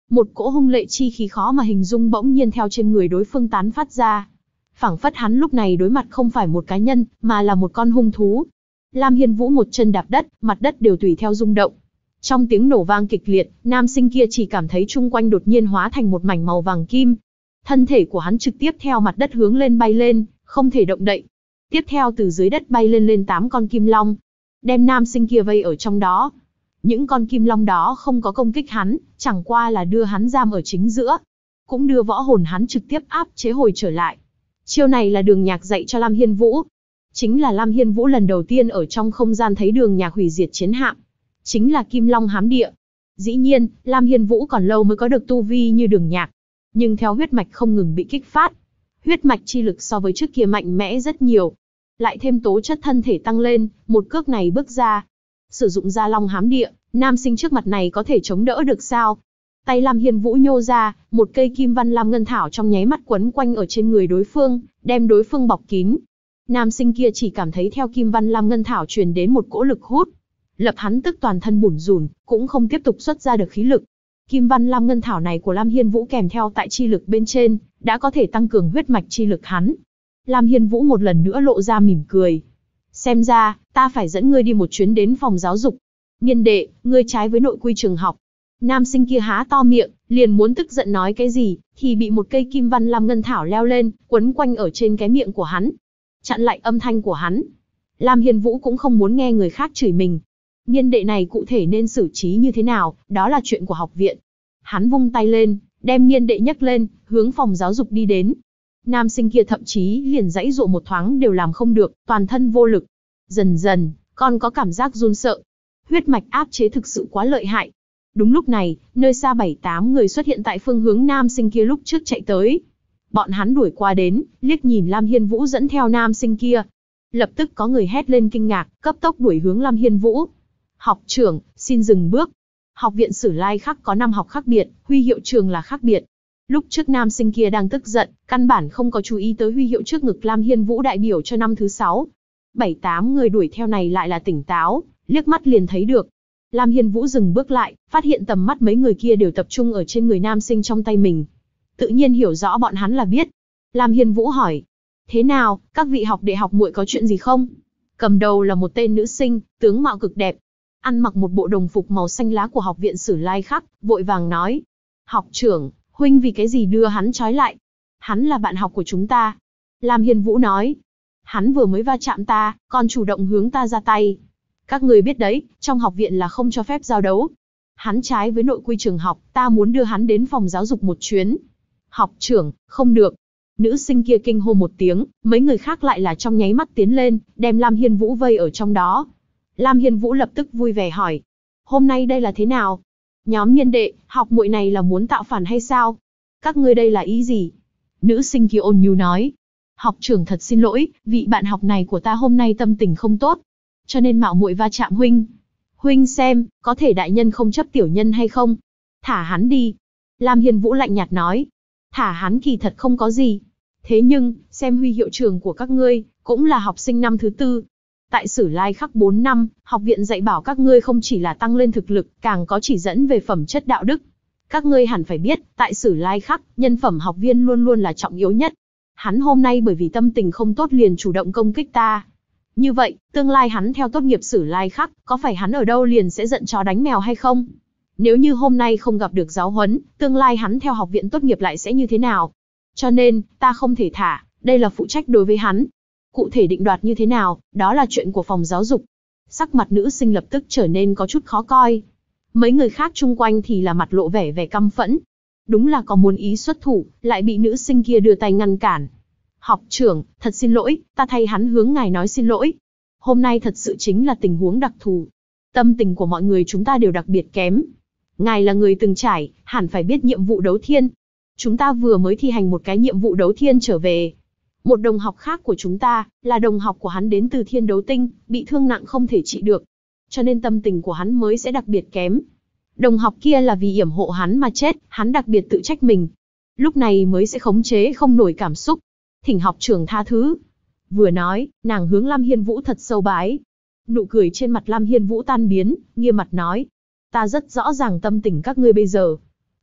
Một cỗ hung lệ chi khí khó mà hình dung bỗng nhiên theo trên người đối phương tán phát ra. Phảng phất hắn lúc này đối mặt không phải một cá nhân, mà là một con hung thú. Lam Hiên Vũ một chân đạp đất, mặt đất đều tùy theo rung động. Trong tiếng nổ vang kịch liệt, nam sinh kia chỉ cảm thấy chung quanh đột nhiên hóa thành một mảnh màu vàng kim. Thân thể của hắn trực tiếp theo mặt đất hướng lên bay lên, không thể động đậy. Tiếp theo từ dưới đất bay lên 8 con kim long, đem nam sinh kia vây ở trong đó. Những con kim long đó không có công kích hắn, chẳng qua là đưa hắn giam ở chính giữa, cũng đưa võ hồn hắn trực tiếp áp chế hồi trở lại. Chiêu này là Đường Nhạc dạy cho Lam Hiên Vũ. Chính là Lam Hiên Vũ lần đầu tiên ở trong không gian thấy Đường Nhạc hủy diệt chiến hạm. Chính là Kim Long hám địa. Dĩ nhiên, Lam Hiên Vũ còn lâu mới có được tu vi như Đường Nhạc. Nhưng theo huyết mạch không ngừng bị kích phát, huyết mạch chi lực so với trước kia mạnh mẽ rất nhiều. Lại thêm tố chất thân thể tăng lên, một cước này bước ra. Sử dụng ra Long hám địa, nam sinh trước mặt này có thể chống đỡ được sao? Tay Lam Hiên Vũ nhô ra, một cây kim văn lam ngân thảo trong nháy mắt quấn quanh ở trên người đối phương, đem đối phương bọc kín. Nam sinh kia chỉ cảm thấy theo kim văn lam ngân thảo truyền đến một cỗ lực hút. Lập hắn tức toàn thân bủn rủn, cũng không tiếp tục xuất ra được khí lực. Kim văn lam ngân thảo này của Lam Hiên Vũ kèm theo tại chi lực bên trên, đã có thể tăng cường huyết mạch chi lực hắn. Lam Hiên Vũ một lần nữa lộ ra mỉm cười. Xem ra, ta phải dẫn ngươi đi một chuyến đến phòng giáo dục. Niên đệ, ngươi trái với nội quy trường học. Nam sinh kia há to miệng, liền muốn tức giận nói cái gì, thì bị một cây kim văn lam ngân thảo leo lên, quấn quanh ở trên cái miệng của hắn, chặn lại âm thanh của hắn. Lam Hiên Vũ cũng không muốn nghe người khác chửi mình. Niên đệ này cụ thể nên xử trí như thế nào, đó là chuyện của học viện. Hắn vung tay lên, đem niên đệ nhấc lên, hướng phòng giáo dục đi đến. Nam sinh kia thậm chí liền giãy dụa một thoáng đều làm không được, toàn thân vô lực. Dần dần, còn có cảm giác run sợ. Huyết mạch áp chế thực sự quá lợi hại. Đúng lúc này, nơi xa 7-8 người xuất hiện tại phương hướng nam sinh kia lúc trước chạy tới. Bọn hắn đuổi qua đến, liếc nhìn Lam Hiên Vũ dẫn theo nam sinh kia. Lập tức có người hét lên kinh ngạc, cấp tốc đuổi hướng Lam Hiên Vũ. Học trưởng, xin dừng bước. Học viện Sử Lai Khắc có 5 học khác biệt, huy hiệu trường là khác biệt. Lúc trước nam sinh kia đang tức giận, căn bản không có chú ý tới huy hiệu trước ngực Lam Hiên Vũ đại biểu cho năm thứ 6. 7-8 người đuổi theo này lại là tỉnh táo, liếc mắt liền thấy được. Lam Hiên Vũ dừng bước lại, phát hiện tầm mắt mấy người kia đều tập trung ở trên người nam sinh trong tay mình. Tự nhiên hiểu rõ bọn hắn là biết. Lam Hiên Vũ hỏi, thế nào, các vị học đệ học muội có chuyện gì không? Cầm đầu là một tên nữ sinh, tướng mạo cực đẹp, ăn mặc một bộ đồng phục màu xanh lá của học viện Sử Lai Khắc, vội vàng nói, học trưởng, huynh vì cái gì đưa hắn trói lại? Hắn là bạn học của chúng ta. Lam Hiên Vũ nói, hắn vừa mới va chạm ta, còn chủ động hướng ta ra tay. Các người biết đấy, trong học viện là không cho phép giao đấu. Hắn trái với nội quy trường học, ta muốn đưa hắn đến phòng giáo dục một chuyến. Học trưởng, không được. Nữ sinh kia kinh hô một tiếng, mấy người khác lại là trong nháy mắt tiến lên, đem Lam Hiên Vũ vây ở trong đó. Lam Hiên Vũ lập tức vui vẻ hỏi, hôm nay đây là thế nào? Nhóm niên đệ, học muội này là muốn tạo phản hay sao? Các ngươi đây là ý gì? Nữ sinh kia ôn nhu nói, học trưởng thật xin lỗi, vị bạn học này của ta hôm nay tâm tình không tốt, cho nên mạo muội va chạm huynh. Huynh xem, có thể đại nhân không chấp tiểu nhân hay không? Thả hắn đi. Lam Hiên Vũ lạnh nhạt nói, thả hắn kỳ thật không có gì. Thế nhưng, xem huy hiệu trường của các ngươi, cũng là học sinh năm thứ 4. Tại Sử Lai Khắc 4 năm, học viện dạy bảo các ngươi không chỉ là tăng lên thực lực, càng có chỉ dẫn về phẩm chất đạo đức. Các ngươi hẳn phải biết, tại Sử Lai Khắc, nhân phẩm học viên luôn luôn là trọng yếu nhất. Hắn hôm nay bởi vì tâm tình không tốt liền chủ động công kích ta. Như vậy, tương lai hắn theo tốt nghiệp Sử Lai Khắc, có phải hắn ở đâu liền sẽ giận chó đánh mèo hay không? Nếu như hôm nay không gặp được giáo huấn, tương lai hắn theo học viện tốt nghiệp lại sẽ như thế nào? Cho nên, ta không thể thả, đây là phụ trách đối với hắn. Cụ thể định đoạt như thế nào, đó là chuyện của phòng giáo dục. Sắc mặt nữ sinh lập tức trở nên có chút khó coi. Mấy người khác chung quanh thì là mặt lộ vẻ căm phẫn. Đúng là có muốn ý xuất thủ, lại bị nữ sinh kia đưa tay ngăn cản. Học trưởng, thật xin lỗi, ta thay hắn hướng ngài nói xin lỗi. Hôm nay thật sự chính là tình huống đặc thù. Tâm tình của mọi người chúng ta đều đặc biệt kém. Ngài là người từng trải, hẳn phải biết nhiệm vụ đấu thiên. Chúng ta vừa mới thi hành một cái nhiệm vụ đấu thiên trở về. Một đồng học khác của chúng ta, là đồng học của hắn đến từ Thiên Đấu Tinh, bị thương nặng không thể trị được. Cho nên tâm tình của hắn mới sẽ đặc biệt kém. Đồng học kia là vì yểm hộ hắn mà chết, hắn đặc biệt tự trách mình. Lúc này mới sẽ khống chế không nổi cảm xúc. Thỉnh học trưởng tha thứ. Vừa nói, nàng hướng Lam Hiên Vũ thật sâu bái. Nụ cười trên mặt Lam Hiên Vũ tan biến, nghiêm mặt nói. Ta rất rõ ràng tâm tình các ngươi bây giờ.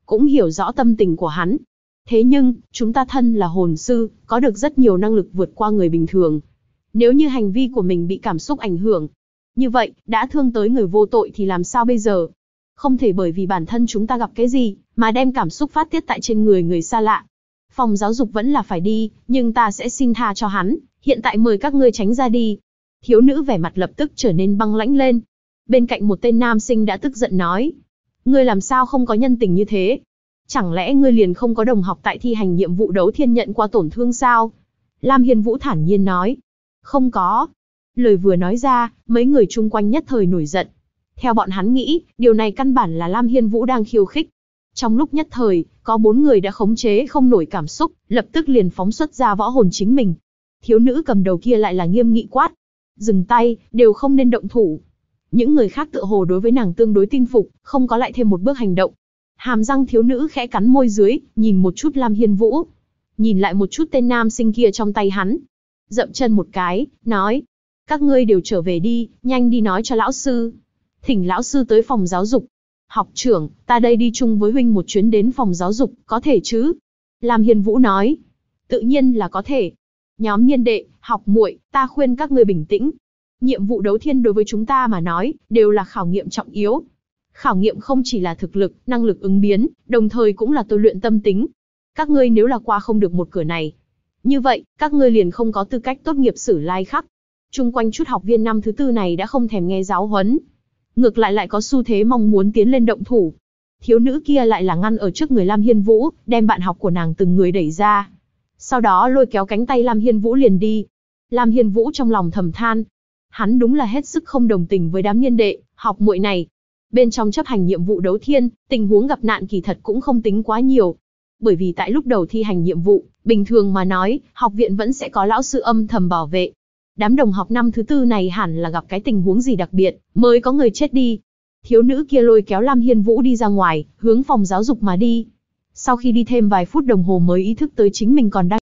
cũng hiểu rõ tâm tình của hắn. Thế nhưng, chúng ta thân là hồn sư, có được rất nhiều năng lực vượt qua người bình thường. Nếu như hành vi của mình bị cảm xúc ảnh hưởng, như vậy, đã thương tới người vô tội thì làm sao bây giờ? Không thể bởi vì bản thân chúng ta gặp cái gì, mà đem cảm xúc phát tiết tại trên người người xa lạ. Phòng giáo dục vẫn là phải đi, nhưng ta sẽ xin tha cho hắn, hiện tại mời các ngươi tránh ra đi. Thiếu nữ vẻ mặt lập tức trở nên băng lãnh lên. Bên cạnh một tên nam sinh đã tức giận nói. Ngươi làm sao không có nhân tình như thế? Chẳng lẽ ngươi liền không có đồng học tại thi hành nhiệm vụ đấu thiên nhận qua tổn thương sao? Lam Hiên Vũ thản nhiên nói. Không có. Lời vừa nói ra, mấy người chung quanh nhất thời nổi giận. Theo bọn hắn nghĩ, điều này căn bản là Lam Hiên Vũ đang khiêu khích. Trong lúc nhất thời, có 4 người đã khống chế không nổi cảm xúc, lập tức liền phóng xuất ra võ hồn chính mình. Thiếu nữ cầm đầu kia lại là nghiêm nghị quát. Dừng tay, đều không nên động thủ. Những người khác tựa hồ đối với nàng tương đối tin phục, không có lại thêm một bước hành động. Hàm răng thiếu nữ khẽ cắn môi dưới, nhìn một chút Lam Hiên Vũ. Nhìn lại một chút tên nam sinh kia trong tay hắn. Dậm chân một cái, nói. Các ngươi đều trở về đi, nhanh đi nói cho lão sư. Thỉnh lão sư tới phòng giáo dục. Học trưởng, ta đây đi chung với huynh một chuyến đến phòng giáo dục, có thể chứ? Lam Hiên Vũ nói. Tự nhiên là có thể. Nhóm niên đệ, học muội, ta khuyên các ngươi bình tĩnh. Nhiệm vụ đấu thiên đối với chúng ta mà nói, đều là khảo nghiệm trọng yếu. Khảo nghiệm không chỉ là thực lực, năng lực ứng biến, đồng thời cũng là tôi luyện tâm tính. Các ngươi nếu là qua không được một cửa này, như vậy, các ngươi liền không có tư cách tốt nghiệp Sử Lai Khắc. Chung quanh chút học viên năm thứ 4 này đã không thèm nghe giáo huấn. Ngược lại có xu thế mong muốn tiến lên động thủ. Thiếu nữ kia lại là ngăn ở trước người Lam Hiên Vũ, đem bạn học của nàng từng người đẩy ra. Sau đó lôi kéo cánh tay Lam Hiên Vũ liền đi. Lam Hiên Vũ trong lòng thầm than. Hắn đúng là hết sức không đồng tình với đám niên đệ, học muội này. Bên trong chấp hành nhiệm vụ đấu thiên, tình huống gặp nạn kỳ thật cũng không tính quá nhiều. Bởi vì tại lúc đầu thi hành nhiệm vụ, bình thường mà nói, học viện vẫn sẽ có lão sư âm thầm bảo vệ. Đám đồng học năm thứ 4 này hẳn là gặp cái tình huống gì đặc biệt, mới có người chết đi. Thiếu nữ kia lôi kéo Lam Hiên Vũ đi ra ngoài, hướng phòng giáo dục mà đi. Sau khi đi thêm vài phút đồng hồ mới ý thức tới chính mình còn đang.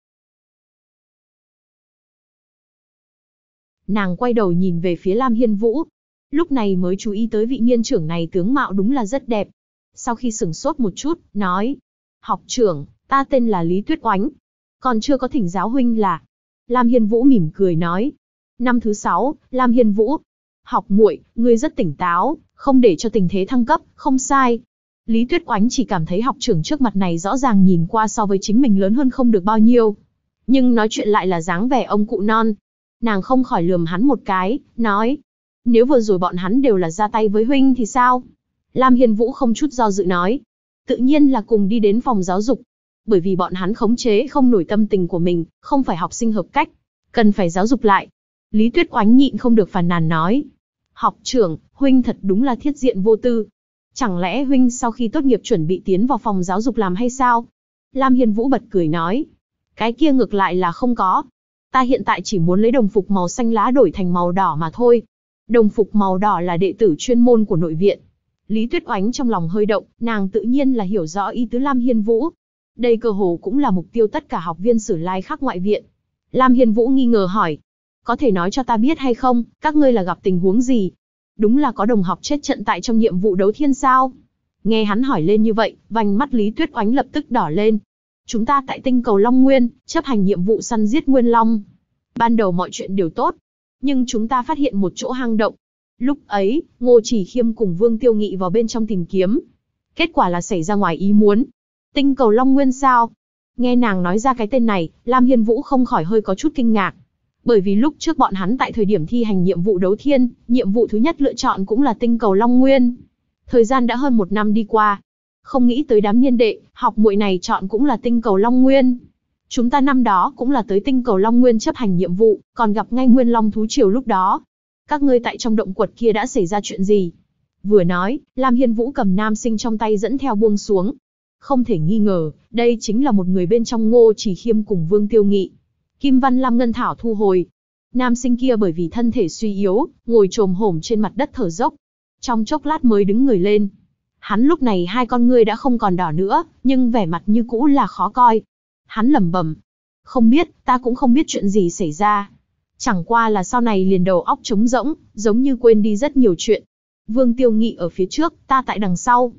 Nàng quay đầu nhìn về phía Lam Hiên Vũ. Lúc này mới chú ý tới vị niên trưởng này tướng mạo đúng là rất đẹp. Sau khi sửng sốt một chút, nói. Học trưởng, ta tên là Lý Tuyết Oánh. Còn chưa có thỉnh giáo huynh là. Lam Hiên Vũ mỉm cười nói. Năm thứ 6, Lam Hiên Vũ. Học muội, ngươi rất tỉnh táo, không để cho tình thế thăng cấp, không sai. Lý Tuyết Oánh chỉ cảm thấy học trưởng trước mặt này rõ ràng nhìn qua so với chính mình lớn hơn không được bao nhiêu. Nhưng nói chuyện lại là dáng vẻ ông cụ non. Nàng không khỏi lườm hắn một cái, nói. Nếu vừa rồi bọn hắn đều là ra tay với huynh thì sao? Lam Hiên Vũ không chút do dự nói. Tự nhiên là cùng đi đến phòng giáo dục. Bởi vì bọn hắn khống chế không nổi tâm tình của mình, không phải học sinh hợp cách. Cần phải giáo dục lại. Lý Tuyết Oánh nhịn không được phàn nàn nói. Học trưởng, huynh thật đúng là thiết diện vô tư. Chẳng lẽ huynh sau khi tốt nghiệp chuẩn bị tiến vào phòng giáo dục làm hay sao? Lam Hiên Vũ bật cười nói. Cái kia ngược lại là không có. Ta hiện tại chỉ muốn lấy đồng phục màu xanh lá đổi thành màu đỏ mà thôi. Đồng phục màu đỏ là đệ tử chuyên môn của nội viện. Lý Tuyết Oánh trong lòng hơi động, nàng tự nhiên là hiểu rõ ý tứ Lam Hiên Vũ. Đây cơ hồ cũng là mục tiêu tất cả học viên Sử Lai Khắc ngoại viện. Lam Hiên Vũ nghi ngờ hỏi. Có thể nói cho ta biết hay không, các ngươi là gặp tình huống gì? Đúng là có đồng học chết trận tại trong nhiệm vụ đấu thiên sao? Nghe hắn hỏi lên như vậy, vành mắt Lý Tuyết Oánh lập tức đỏ lên. Chúng ta tại tinh cầu Long Nguyên, chấp hành nhiệm vụ săn giết Nguyên Long. Ban đầu mọi chuyện đều tốt. Nhưng chúng ta phát hiện một chỗ hang động. Lúc ấy, Ngô Chỉ Khiêm cùng Vương Tiêu Nghị vào bên trong tìm kiếm. Kết quả là xảy ra ngoài ý muốn. Tinh cầu Long Nguyên sao? Nghe nàng nói ra cái tên này, Lam Hiên Vũ không khỏi hơi có chút kinh ngạc. Bởi vì lúc trước bọn hắn tại thời điểm thi hành nhiệm vụ đấu thiên, nhiệm vụ thứ nhất lựa chọn cũng là tinh cầu Long Nguyên. Thời gian đã hơn 1 năm đi qua. Không nghĩ tới đám niên đệ, học muội này chọn cũng là tinh cầu Long Nguyên. Chúng ta năm đó cũng là tới tinh cầu Long Nguyên chấp hành nhiệm vụ, còn gặp ngay Nguyên Long thú triều lúc đó. Các ngươi tại trong động quật kia đã xảy ra chuyện gì? Vừa nói, Lam Hiên Vũ cầm nam sinh trong tay dẫn theo buông xuống. Không thể nghi ngờ, đây chính là một người bên trong Ngô Chỉ Khiêm cùng Vương Tiêu Nghị. Kim Văn Lam Ngân Thảo thu hồi. Nam sinh kia bởi vì thân thể suy yếu, ngồi chồm hổm trên mặt đất thở dốc. Trong chốc lát mới đứng người lên. Hắn lúc này hai con ngươi đã không còn đỏ nữa, nhưng vẻ mặt như cũ là khó coi. Hắn lẩm bẩm. Không biết, ta cũng không biết chuyện gì xảy ra. Chẳng qua là sau này liền đầu óc trống rỗng, giống như quên đi rất nhiều chuyện. Vương Tiêu Nghị ở phía trước, ta tại đằng sau.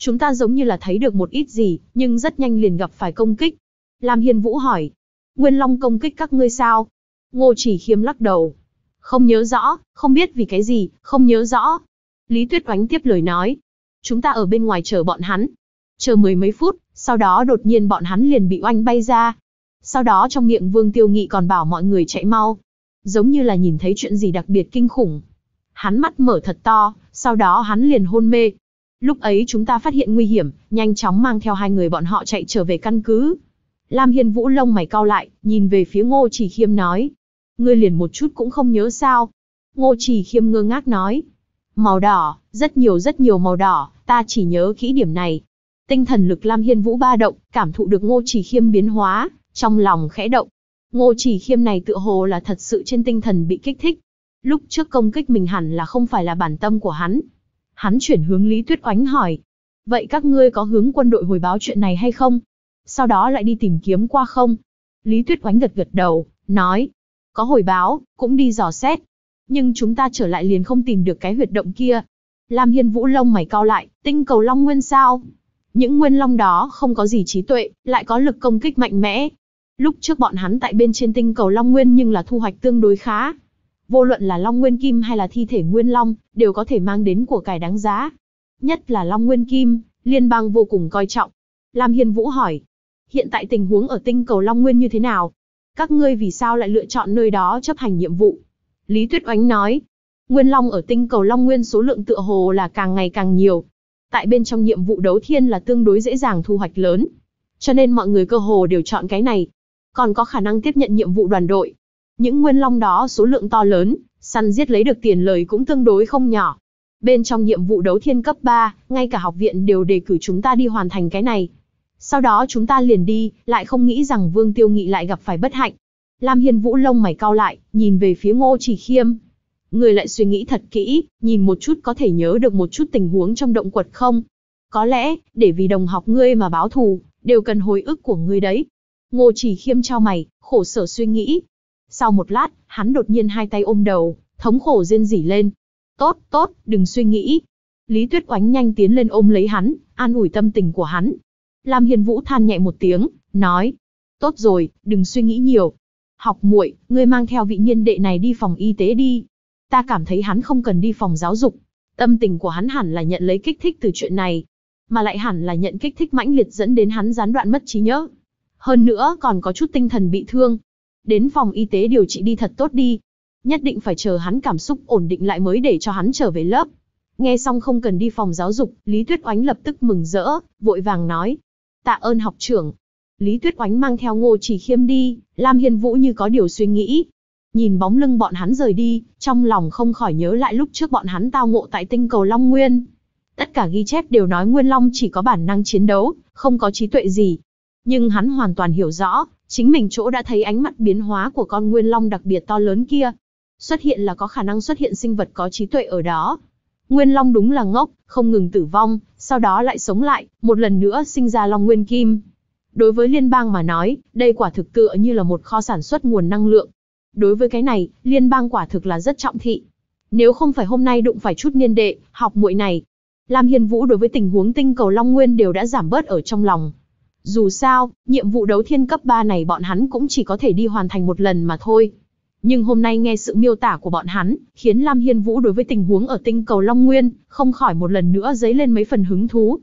Chúng ta giống như là thấy được một ít gì, nhưng rất nhanh liền gặp phải công kích. Lam Hiên Vũ hỏi. Nguyên Long công kích các ngươi sao? Ngô Chỉ Khiêm lắc đầu. Không nhớ rõ, không biết vì cái gì, không nhớ rõ. Lý Tuyết Oánh tiếp lời nói. Chúng ta ở bên ngoài chờ bọn hắn. Chờ mười mấy phút, sau đó đột nhiên bọn hắn liền bị oanh bay ra. Sau đó trong miệng Vương Tiêu Nghị còn bảo mọi người chạy mau. Giống như là nhìn thấy chuyện gì đặc biệt kinh khủng. Hắn mắt mở thật to, sau đó hắn liền hôn mê. Lúc ấy chúng ta phát hiện nguy hiểm, nhanh chóng mang theo hai người bọn họ chạy trở về căn cứ. Lam Hiên Vũ lông mày cau lại, nhìn về phía Ngô Chỉ Khiêm nói. Ngươi liền một chút cũng không nhớ sao? Ngô Chỉ Khiêm ngơ ngác nói. Màu đỏ, rất nhiều màu đỏ, ta chỉ nhớ kỹ điểm này. Tinh thần lực Lam Hiên Vũ ba động, cảm thụ được Ngô Chỉ Khiêm biến hóa, trong lòng khẽ động. Ngô Chỉ Khiêm này tựa hồ là thật sự trên tinh thần bị kích thích. Lúc trước công kích mình hẳn là không phải là bản tâm của hắn. Hắn chuyển hướng Lý Tuyết Oánh hỏi. Vậy các ngươi có hướng quân đội hồi báo chuyện này hay không? Sau đó lại đi tìm kiếm qua không? Lý Tuyết Oánh gật gật đầu, nói. Có hồi báo, cũng đi dò xét. Nhưng chúng ta trở lại liền không tìm được cái huyệt động kia. Lam Hiên Vũ lông mày cau lại, tinh cầu Long Nguyên sao? Những nguyên long đó không có gì trí tuệ, lại có lực công kích mạnh mẽ. Lúc trước bọn hắn tại bên trên tinh cầu Long Nguyên nhưng là thu hoạch tương đối khá. Vô luận là Long Nguyên Kim hay là thi thể Nguyên Long, đều có thể mang đến của cải đáng giá. Nhất là Long Nguyên Kim, liên bang vô cùng coi trọng. Lam Hiên Vũ hỏi, hiện tại tình huống ở tinh cầu Long Nguyên như thế nào? Các ngươi vì sao lại lựa chọn nơi đó chấp hành nhiệm vụ? Lý Tuyết Oánh nói, Nguyên Long ở tinh cầu Long Nguyên số lượng tựa hồ là càng ngày càng nhiều. Tại bên trong nhiệm vụ đấu thiên là tương đối dễ dàng thu hoạch lớn. Cho nên mọi người cơ hồ đều chọn cái này. Còn có khả năng tiếp nhận nhiệm vụ đoàn đội. Những Nguyên Long đó số lượng to lớn, săn giết lấy được tiền lời cũng tương đối không nhỏ. Bên trong nhiệm vụ đấu thiên cấp 3, ngay cả học viện đều đề cử chúng ta đi hoàn thành cái này. Sau đó chúng ta liền đi, lại không nghĩ rằng Vương Tiêu Nghị lại gặp phải bất hạnh. Lam Hiên Vũ lông mày cau lại, nhìn về phía Ngô Chỉ Khiêm. Người lại suy nghĩ thật kỹ, nhìn một chút có thể nhớ được một chút tình huống trong động quật không? Có lẽ, để vì đồng học ngươi mà báo thù, đều cần hồi ức của ngươi đấy. Ngô Chỉ Khiêm chau mày, khổ sở suy nghĩ. Sau một lát, hắn đột nhiên hai tay ôm đầu, thống khổ rên rỉ lên. Tốt, đừng suy nghĩ. Lý Tuyết Oánh nhanh tiến lên ôm lấy hắn, an ủi tâm tình của hắn. Lam Hiên Vũ than nhẹ một tiếng, nói. Tốt rồi, đừng suy nghĩ nhiều. Học muội, ngươi mang theo vị niên đệ này đi phòng y tế đi. Ta cảm thấy hắn không cần đi phòng giáo dục. Tâm tình của hắn hẳn là nhận lấy kích thích từ chuyện này. Mà lại hẳn là nhận kích thích mãnh liệt dẫn đến hắn gián đoạn mất trí nhớ. Hơn nữa còn có chút tinh thần bị thương. Đến phòng y tế điều trị đi thật tốt đi. Nhất định phải chờ hắn cảm xúc ổn định lại mới để cho hắn trở về lớp. Nghe xong không cần đi phòng giáo dục, Lý Tuyết Oánh lập tức mừng rỡ, vội vàng nói. Tạ ơn học trưởng. Lý Tuyết Oánh mang theo Ngô Chỉ Khiêm đi, Lam Hiên Vũ như có điều suy nghĩ. Nhìn bóng lưng bọn hắn rời đi, trong lòng không khỏi nhớ lại lúc trước bọn hắn tao ngộ tại tinh cầu Long Nguyên. Tất cả ghi chép đều nói Nguyên Long chỉ có bản năng chiến đấu, không có trí tuệ gì. Nhưng hắn hoàn toàn hiểu rõ, chính mình chỗ đã thấy ánh mắt biến hóa của con Nguyên Long đặc biệt to lớn kia. Xuất hiện là có khả năng xuất hiện sinh vật có trí tuệ ở đó. Nguyên Long đúng là ngốc, không ngừng tử vong, sau đó lại sống lại, một lần nữa sinh ra Long Nguyên Kim. Đối với liên bang mà nói, đây quả thực tựa như là một kho sản xuất nguồn năng lượng. Đối với cái này, liên bang quả thực là rất trọng thị. Nếu không phải hôm nay đụng phải chút niên đệ, học muội này, Lam Hiên Vũ đối với tình huống tinh cầu Long Nguyên đều đã giảm bớt ở trong lòng. Dù sao, nhiệm vụ đấu thiên cấp 3 này bọn hắn cũng chỉ có thể đi hoàn thành một lần mà thôi. Nhưng hôm nay nghe sự miêu tả của bọn hắn, khiến Lam Hiên Vũ đối với tình huống ở tinh cầu Long Nguyên, không khỏi một lần nữa dấy lên mấy phần hứng thú.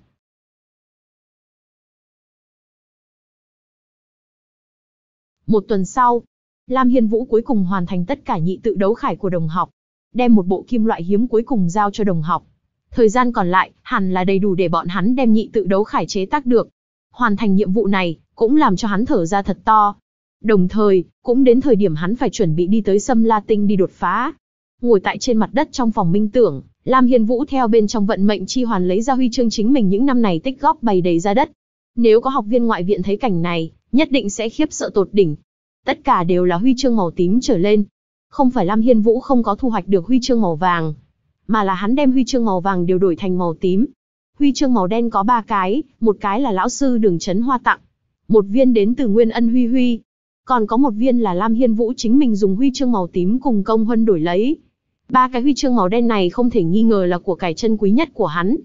Một tuần sau, Lam Hiên Vũ cuối cùng hoàn thành tất cả nhị tự đấu khải của đồng học. Đem một bộ kim loại hiếm cuối cùng giao cho đồng học. Thời gian còn lại, hẳn là đầy đủ để bọn hắn đem nhị tự đấu khải chế tác được. Hoàn thành nhiệm vụ này, cũng làm cho hắn thở ra thật to. Đồng thời, cũng đến thời điểm hắn phải chuẩn bị đi tới Sâm La Tinh đi đột phá. Ngồi tại trên mặt đất trong phòng minh tưởng, Lam Hiên Vũ theo bên trong vận mệnh chi hoàn lấy ra huy chương chính mình những năm này tích góp bày đầy ra đất. Nếu có học viên ngoại viện thấy cảnh này, nhất định sẽ khiếp sợ tột đỉnh. Tất cả đều là huy chương màu tím trở lên. Không phải Lam Hiên Vũ không có thu hoạch được huy chương màu vàng, mà là hắn đem huy chương màu vàng đều đổi thành màu tím. Huy chương màu đen có 3 cái, một cái là lão sư Đường Chấn Hoa tặng, một viên đến từ Nguyên Ân Huy Huy, còn có một viên là Lam Hiên Vũ chính mình dùng huy chương màu tím cùng công huân đổi lấy. 3 cái huy chương màu đen này không thể nghi ngờ là của cải chân quý nhất của hắn.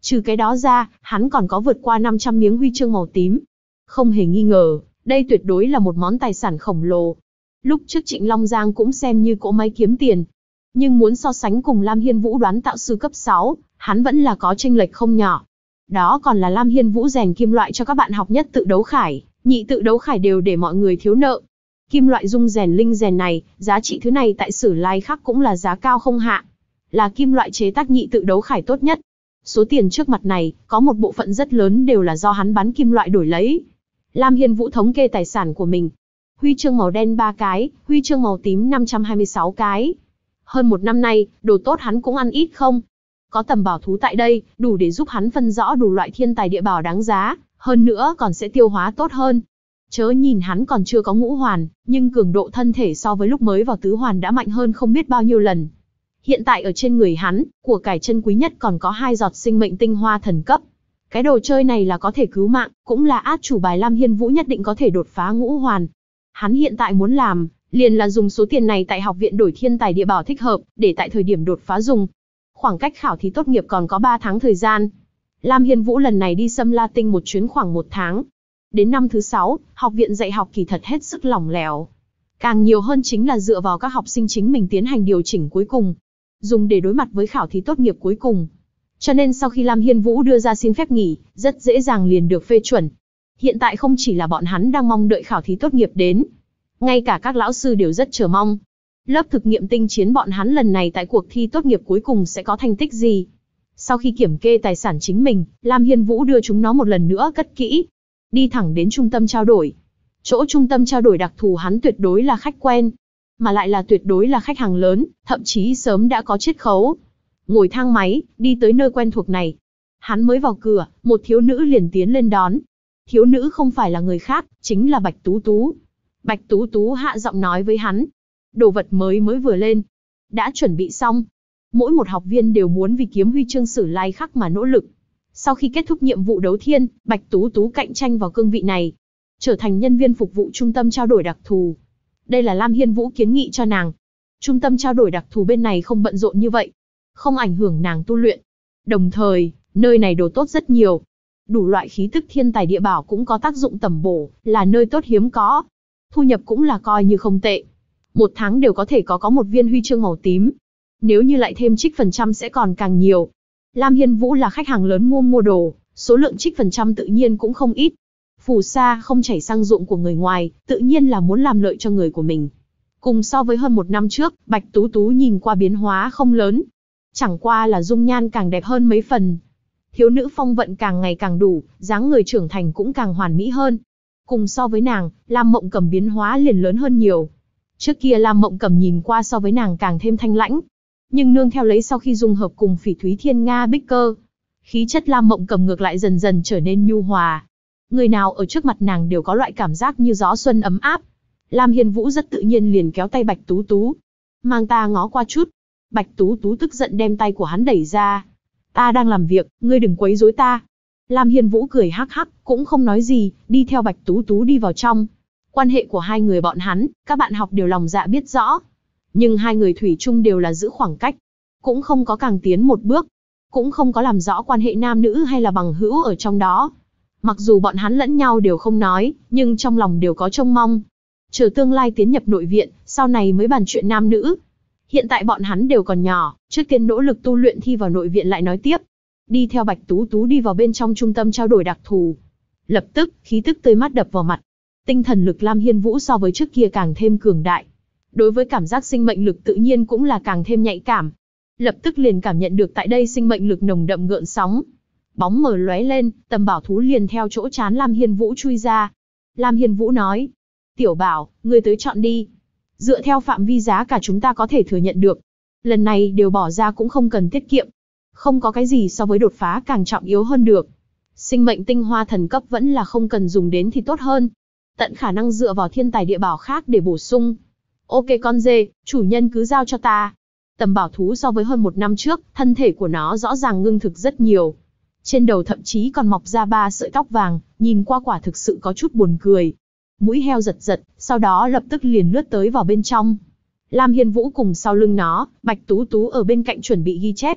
Trừ cái đó ra, hắn còn có vượt qua 500 miếng huy chương màu tím. Không hề nghi ngờ, đây tuyệt đối là một món tài sản khổng lồ. Lúc trước Trịnh Long Giang cũng xem như cỗ máy kiếm tiền. Nhưng muốn so sánh cùng Lam Hiên Vũ đoán tạo sư cấp 6, hắn vẫn là có chênh lệch không nhỏ. Đó còn là Lam Hiên Vũ rèn kim loại cho các bạn học nhất tự đấu khải, nhị tự đấu khải đều để mọi người thiếu nợ. Kim loại dung rèn linh rèn này, giá trị thứ này tại Sử Lai Khắc cũng là giá cao không hạ. Là kim loại chế tác nhị tự đấu khải tốt nhất. Số tiền trước mặt này, có một bộ phận rất lớn đều là do hắn bán kim loại đổi lấy. Lam Hiên Vũ thống kê tài sản của mình. Huy chương màu đen 3 cái, huy chương màu tím 526 cái. Hơn một năm nay, đồ tốt hắn cũng ăn ít không. Có tầm bảo thú tại đây, đủ để giúp hắn phân rõ đủ loại thiên tài địa bảo đáng giá, hơn nữa còn sẽ tiêu hóa tốt hơn. Chớ nhìn hắn còn chưa có ngũ hoàn, nhưng cường độ thân thể so với lúc mới vào tứ hoàn đã mạnh hơn không biết bao nhiêu lần. Hiện tại ở trên người hắn, của cải chân quý nhất còn có 2 giọt sinh mệnh tinh hoa thần cấp. Cái đồ chơi này là có thể cứu mạng, cũng là át chủ bài Lam Hiên Vũ nhất định có thể đột phá ngũ hoàn. Hắn hiện tại muốn làm, liền là dùng số tiền này tại học viện đổi thiên tài địa bảo thích hợp, để tại thời điểm đột phá dùng. Khoảng cách khảo thí tốt nghiệp còn có 3 tháng thời gian. Lam Hiên Vũ lần này đi Sâm La Tinh một chuyến khoảng 1 tháng. Đến năm thứ 6, học viện dạy học kỳ thật hết sức lỏng lẻo. Càng nhiều hơn chính là dựa vào các học sinh chính mình tiến hành điều chỉnh cuối cùng, dùng để đối mặt với khảo thí tốt nghiệp cuối cùng. Cho nên sau khi Lam Hiên Vũ đưa ra xin phép nghỉ, rất dễ dàng liền được phê chuẩn. Hiện tại không chỉ là bọn hắn đang mong đợi khảo thí tốt nghiệp đến, ngay cả các lão sư đều rất chờ mong. Lớp thực nghiệm tinh chiến bọn hắn lần này tại cuộc thi tốt nghiệp cuối cùng sẽ có thành tích gì? Sau khi kiểm kê tài sản chính mình, Lam Hiên Vũ đưa chúng nó một lần nữa cất kỹ, đi thẳng đến trung tâm trao đổi. Chỗ trung tâm trao đổi đặc thù hắn tuyệt đối là khách quen, mà lại là tuyệt đối là khách hàng lớn, thậm chí sớm đã có chiết khấu. Ngồi thang máy, đi tới nơi quen thuộc này. Hắn mới vào cửa, một thiếu nữ liền tiến lên đón. Thiếu nữ không phải là người khác, chính là Bạch Tú Tú. Bạch Tú Tú hạ giọng nói với hắn. Đồ vật mới vừa lên. Đã chuẩn bị xong. Mỗi một học viên đều muốn vì kiếm huy chương Sử Lai Khắc mà nỗ lực. Sau khi kết thúc nhiệm vụ đấu thiên, Bạch Tú Tú cạnh tranh vào cương vị này, trở thành nhân viên phục vụ trung tâm trao đổi đặc thù. Đây là Lam Hiên Vũ kiến nghị cho nàng. Trung tâm trao đổi đặc thù bên này không bận rộn như vậy, không ảnh hưởng nàng tu luyện. Đồng thời, nơi này đồ tốt rất nhiều. Đủ loại khí tức thiên tài địa bảo cũng có tác dụng tầm bổ, là nơi tốt hiếm có. Thu nhập cũng là coi như không tệ. 1 tháng đều có thể có một viên huy chương màu tím. Nếu như lại thêm trích phần trăm sẽ còn càng nhiều. Lam Hiên Vũ là khách hàng lớn mua đồ, số lượng trích phần trăm tự nhiên cũng không ít. Phù sa không chảy sang ruộng của người ngoài, tự nhiên là muốn làm lợi cho người của mình. Cùng so với hơn 1 năm trước, Bạch Tú Tú nhìn qua biến hóa không lớn. Chẳng qua là dung nhan càng đẹp hơn mấy phần. Thiếu nữ phong vận càng ngày càng đủ, dáng người trưởng thành cũng càng hoàn mỹ hơn. Cùng so với nàng, Lam Mộng Cầm biến hóa liền lớn hơn nhiều. Trước kia Lam Mộng Cầm nhìn qua so với nàng càng thêm thanh lãnh. Nhưng nương theo lấy sau khi dung hợp cùng Phỉ Thúy Thiên Nga Bích Cơ, khí chất Lam Mộng Cầm ngược lại dần dần trở nên nhu hòa. Người nào ở trước mặt nàng đều có loại cảm giác như gió xuân ấm áp. Lam Hiên Vũ rất tự nhiên liền kéo tay Bạch Tú Tú. Mang ta ngó qua chút. Bạch Tú Tú tức giận đem tay của hắn đẩy ra. Ta đang làm việc, ngươi đừng quấy rối ta. Lam Hiên Vũ cười hắc hắc, cũng không nói gì, đi theo Bạch Tú Tú đi vào trong. Quan hệ của hai người bọn hắn, các bạn học đều lòng dạ biết rõ. Nhưng hai người thủy chung đều là giữ khoảng cách. Cũng không có càng tiến một bước. Cũng không có làm rõ quan hệ nam nữ hay là bằng hữu ở trong đó. Mặc dù bọn hắn lẫn nhau đều không nói, nhưng trong lòng đều có trông mong. Chờ tương lai tiến nhập nội viện, sau này mới bàn chuyện nam nữ. Hiện tại bọn hắn đều còn nhỏ, trước tiên nỗ lực tu luyện thi vào nội viện lại nói tiếp. Đi theo Bạch Tú Tú đi vào bên trong trung tâm trao đổi đặc thù. Lập tức, khí tức tươi mát đập vào mặt. Tinh thần lực Lam Hiên Vũ so với trước kia càng thêm cường đại. Đối với cảm giác sinh mệnh lực tự nhiên cũng là càng thêm nhạy cảm. Lập tức liền cảm nhận được tại đây sinh mệnh lực nồng đậm gợn sóng. Bóng mờ lóe lên, tầm bảo thú liền theo chỗ trán Lam Hiên Vũ chui ra. Lam Hiên Vũ nói, Tiểu Bảo, ngươi tới chọn đi. Dựa theo phạm vi giá cả chúng ta có thể thừa nhận được. Lần này đều bỏ ra cũng không cần tiết kiệm. Không có cái gì so với đột phá càng trọng yếu hơn được. Sinh mệnh tinh hoa thần cấp vẫn là không cần dùng đến thì tốt hơn. Tận khả năng dựa vào thiên tài địa bảo khác để bổ sung. Ok con dê, chủ nhân cứ giao cho ta. Tầm bảo thú so với hơn 1 năm trước, thân thể của nó rõ ràng ngưng thực rất nhiều. Trên đầu thậm chí còn mọc ra 3 sợi tóc vàng, nhìn qua quả thực sự có chút buồn cười. Mũi heo giật giật, sau đó lập tức liền lướt tới vào bên trong. Lam Hiên Vũ cùng sau lưng nó, Bạch Tú Tú ở bên cạnh chuẩn bị ghi chép.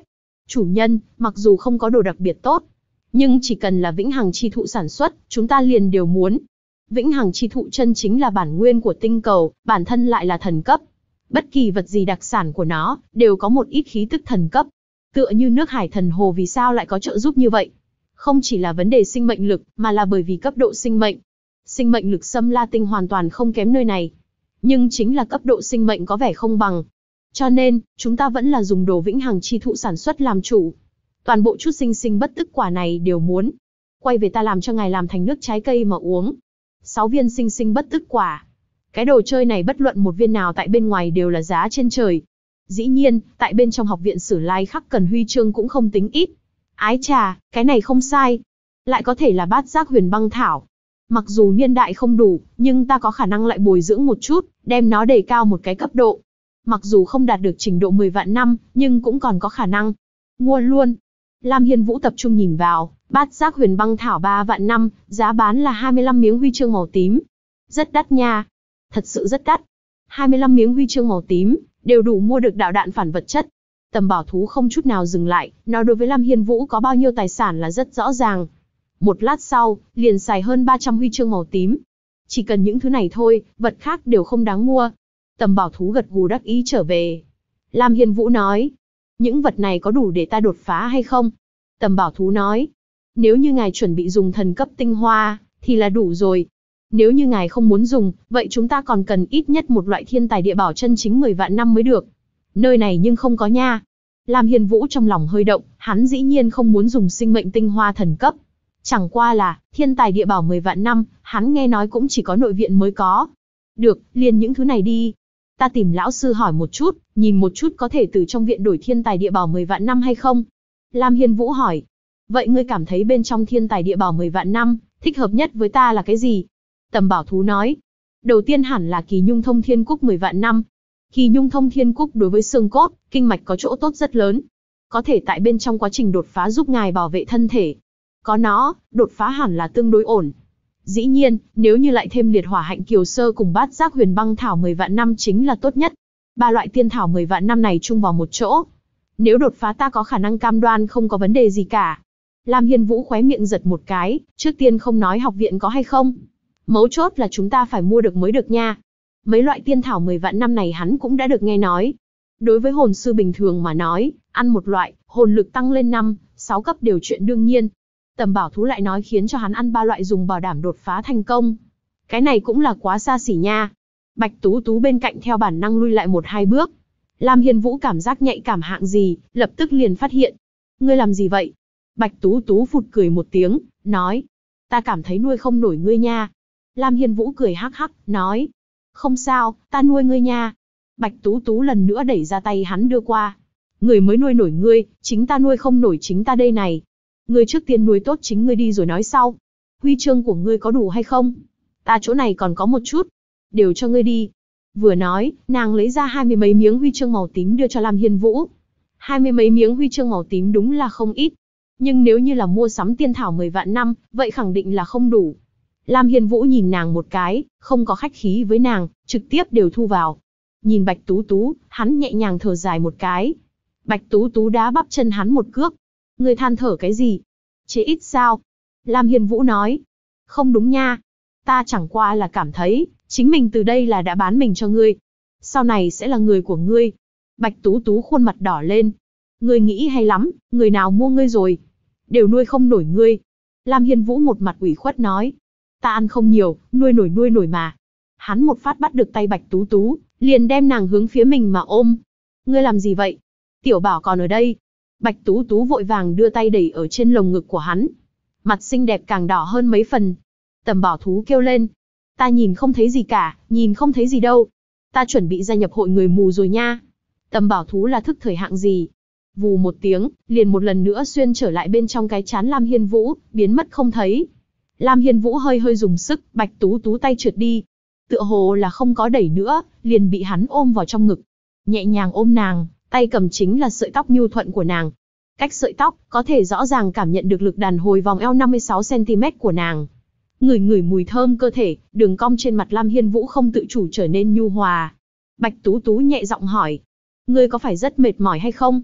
Chủ nhân, mặc dù không có đồ đặc biệt tốt, nhưng chỉ cần là vĩnh hằng chi thụ sản xuất, chúng ta liền đều muốn. Vĩnh hằng chi thụ chân chính là bản nguyên của tinh cầu, bản thân lại là thần cấp. Bất kỳ vật gì đặc sản của nó, đều có một ít khí tức thần cấp. Tựa như nước hải thần hồ vì sao lại có trợ giúp như vậy? Không chỉ là vấn đề sinh mệnh lực, mà là bởi vì cấp độ sinh mệnh. Sinh mệnh lực Xâm La Tinh hoàn toàn không kém nơi này. Nhưng chính là cấp độ sinh mệnh có vẻ không bằng. Cho nên, chúng ta vẫn là dùng đồ vĩnh hằng chi thụ sản xuất làm chủ. Toàn bộ chút sinh sinh bất tức quả này đều muốn. Quay về ta làm cho ngài làm thành nước trái cây mà uống. 6 viên sinh sinh bất tức quả. Cái đồ chơi này bất luận một viên nào tại bên ngoài đều là giá trên trời. Dĩ nhiên, tại bên trong học viện Sử Lai Khắc cần huy chương cũng không tính ít. Ái chà, cái này không sai. Lại có thể là bát giác huyền băng thảo. Mặc dù niên đại không đủ, nhưng ta có khả năng lại bồi dưỡng một chút, đem nó đề cao một cái cấp độ. Mặc dù không đạt được trình độ 10 vạn năm, nhưng cũng còn có khả năng. Mua luôn. Lam Hiên Vũ tập trung nhìn vào, bát giác huyền băng thảo 3 vạn năm, giá bán là 25 miếng huy chương màu tím. Rất đắt nha. Thật sự rất đắt. 25 miếng huy chương màu tím, đều đủ mua được đạo đạn phản vật chất. Tầm Bảo Thú không chút nào dừng lại, nó đối với Lam Hiên Vũ có bao nhiêu tài sản là rất rõ ràng. Một lát sau, liền xài hơn 300 huy chương màu tím. Chỉ cần những thứ này thôi, vật khác đều không đáng mua. Tầm Bảo Thú gật gù đắc ý trở về. Lam Hiên Vũ nói, những vật này có đủ để ta đột phá hay không? Tầm Bảo Thú nói, nếu như ngài chuẩn bị dùng thần cấp tinh hoa, thì là đủ rồi. Nếu như ngài không muốn dùng, vậy chúng ta còn cần ít nhất một loại thiên tài địa bảo chân chính 10 vạn năm mới được. Nơi này nhưng không có nha. Lam Hiên Vũ trong lòng hơi động, hắn dĩ nhiên không muốn dùng sinh mệnh tinh hoa thần cấp. Chẳng qua là, thiên tài địa bảo 10 vạn năm, hắn nghe nói cũng chỉ có nội viện mới có. Được, liền những thứ này đi. Ta tìm lão sư hỏi một chút, nhìn một chút có thể từ trong viện đổi thiên tài địa bảo 10 vạn năm hay không? Lam Hiên Vũ hỏi. Vậy ngươi cảm thấy bên trong thiên tài địa bảo 10 vạn năm, thích hợp nhất với ta là cái gì? Tầm Bảo Thú nói. Đầu tiên hẳn là Kỳ Nhung Thông Thiên Cúc 10 vạn năm. Kỳ Nhung Thông Thiên Cúc đối với xương cốt, kinh mạch có chỗ tốt rất lớn. Có thể tại bên trong quá trình đột phá giúp ngài bảo vệ thân thể. Có nó, đột phá hẳn là tương đối ổn. Dĩ nhiên, nếu như lại thêm liệt hỏa hạnh kiều sơ cùng bát giác huyền băng thảo 10 vạn năm chính là tốt nhất. 3 loại tiên thảo 10 vạn năm này chung vào một chỗ. Nếu đột phá ta có khả năng cam đoan không có vấn đề gì cả. Lam Hiên Vũ khóe miệng giật một cái, trước tiên không nói học viện có hay không. Mấu chốt là chúng ta phải mua được mới được nha. Mấy loại tiên thảo 10 vạn năm này hắn cũng đã được nghe nói. Đối với hồn sư bình thường mà nói, ăn một loại, hồn lực tăng lên 5, 6 cấp đều chuyện đương nhiên. Tầm Bảo Thú lại nói khiến cho hắn ăn 3 loại dùng bảo đảm đột phá thành công. Cái này cũng là quá xa xỉ nha. Bạch Tú Tú bên cạnh theo bản năng lui lại 1-2 bước. Lam Hiên Vũ cảm giác nhạy cảm hạng gì, lập tức liền phát hiện. Ngươi làm gì vậy? Bạch Tú Tú phụt cười một tiếng, nói. Ta cảm thấy nuôi không nổi ngươi nha. Lam Hiên Vũ cười hắc hắc, nói. Không sao, ta nuôi ngươi nha. Bạch Tú Tú lần nữa đẩy ra tay hắn đưa qua. Người mới nuôi nổi ngươi, chính ta nuôi không nổi chính ta đây này. Ngươi trước tiên nuôi tốt chính ngươi đi rồi nói sau. Huy chương của ngươi có đủ hay không? Ta chỗ này còn có một chút. Đều cho ngươi đi. Vừa nói, nàng lấy ra 20 mấy miếng huy chương màu tím đưa cho Lam Hiên Vũ. 20 mấy miếng huy chương màu tím đúng là không ít. Nhưng nếu như là mua sắm tiên thảo 10 vạn năm, vậy khẳng định là không đủ. Lam Hiên Vũ nhìn nàng một cái, không có khách khí với nàng, trực tiếp đều thu vào. Nhìn Bạch Tú Tú, hắn nhẹ nhàng thở dài một cái. Bạch Tú Tú đá bắp chân hắn một cước. Ngươi than thở cái gì? Chế ít sao? Lam Hiên Vũ nói. Không đúng nha. Ta chẳng qua là cảm thấy, chính mình từ đây là đã bán mình cho ngươi. Sau này sẽ là người của ngươi. Bạch Tú Tú khuôn mặt đỏ lên. Ngươi nghĩ hay lắm, người nào mua ngươi rồi? Đều nuôi không nổi ngươi. Lam Hiên Vũ một mặt ủy khuất nói. Ta ăn không nhiều, nuôi nổi mà. Hắn một phát bắt được tay Bạch Tú Tú, liền đem nàng hướng phía mình mà ôm. Ngươi làm gì vậy? Tiểu Bảo còn ở đây. Bạch Tú Tú vội vàng đưa tay đẩy ở trên lồng ngực của hắn. Mặt xinh đẹp càng đỏ hơn mấy phần. Tầm Bảo Thú kêu lên. Ta nhìn không thấy gì cả, nhìn không thấy gì đâu. Ta chuẩn bị gia nhập hội người mù rồi nha. Tầm Bảo Thú là thức thời hạng gì? Vù một tiếng, liền một lần nữa xuyên trở lại bên trong cái trán Lam Hiên Vũ, biến mất không thấy. Lam Hiên Vũ hơi hơi dùng sức, Bạch Tú Tú tay trượt đi. Tựa hồ là không có đẩy nữa, liền bị hắn ôm vào trong ngực. Nhẹ nhàng ôm nàng, tay cầm chính là sợi tóc nhu thuận của nàng. Cách sợi tóc, có thể rõ ràng cảm nhận được lực đàn hồi vòng eo 56cm của nàng. Ngửi ngửi mùi thơm cơ thể, đường cong trên mặt Lam Hiên Vũ không tự chủ trở nên nhu hòa. Bạch Tú Tú nhẹ giọng hỏi. Ngươi có phải rất mệt mỏi hay không?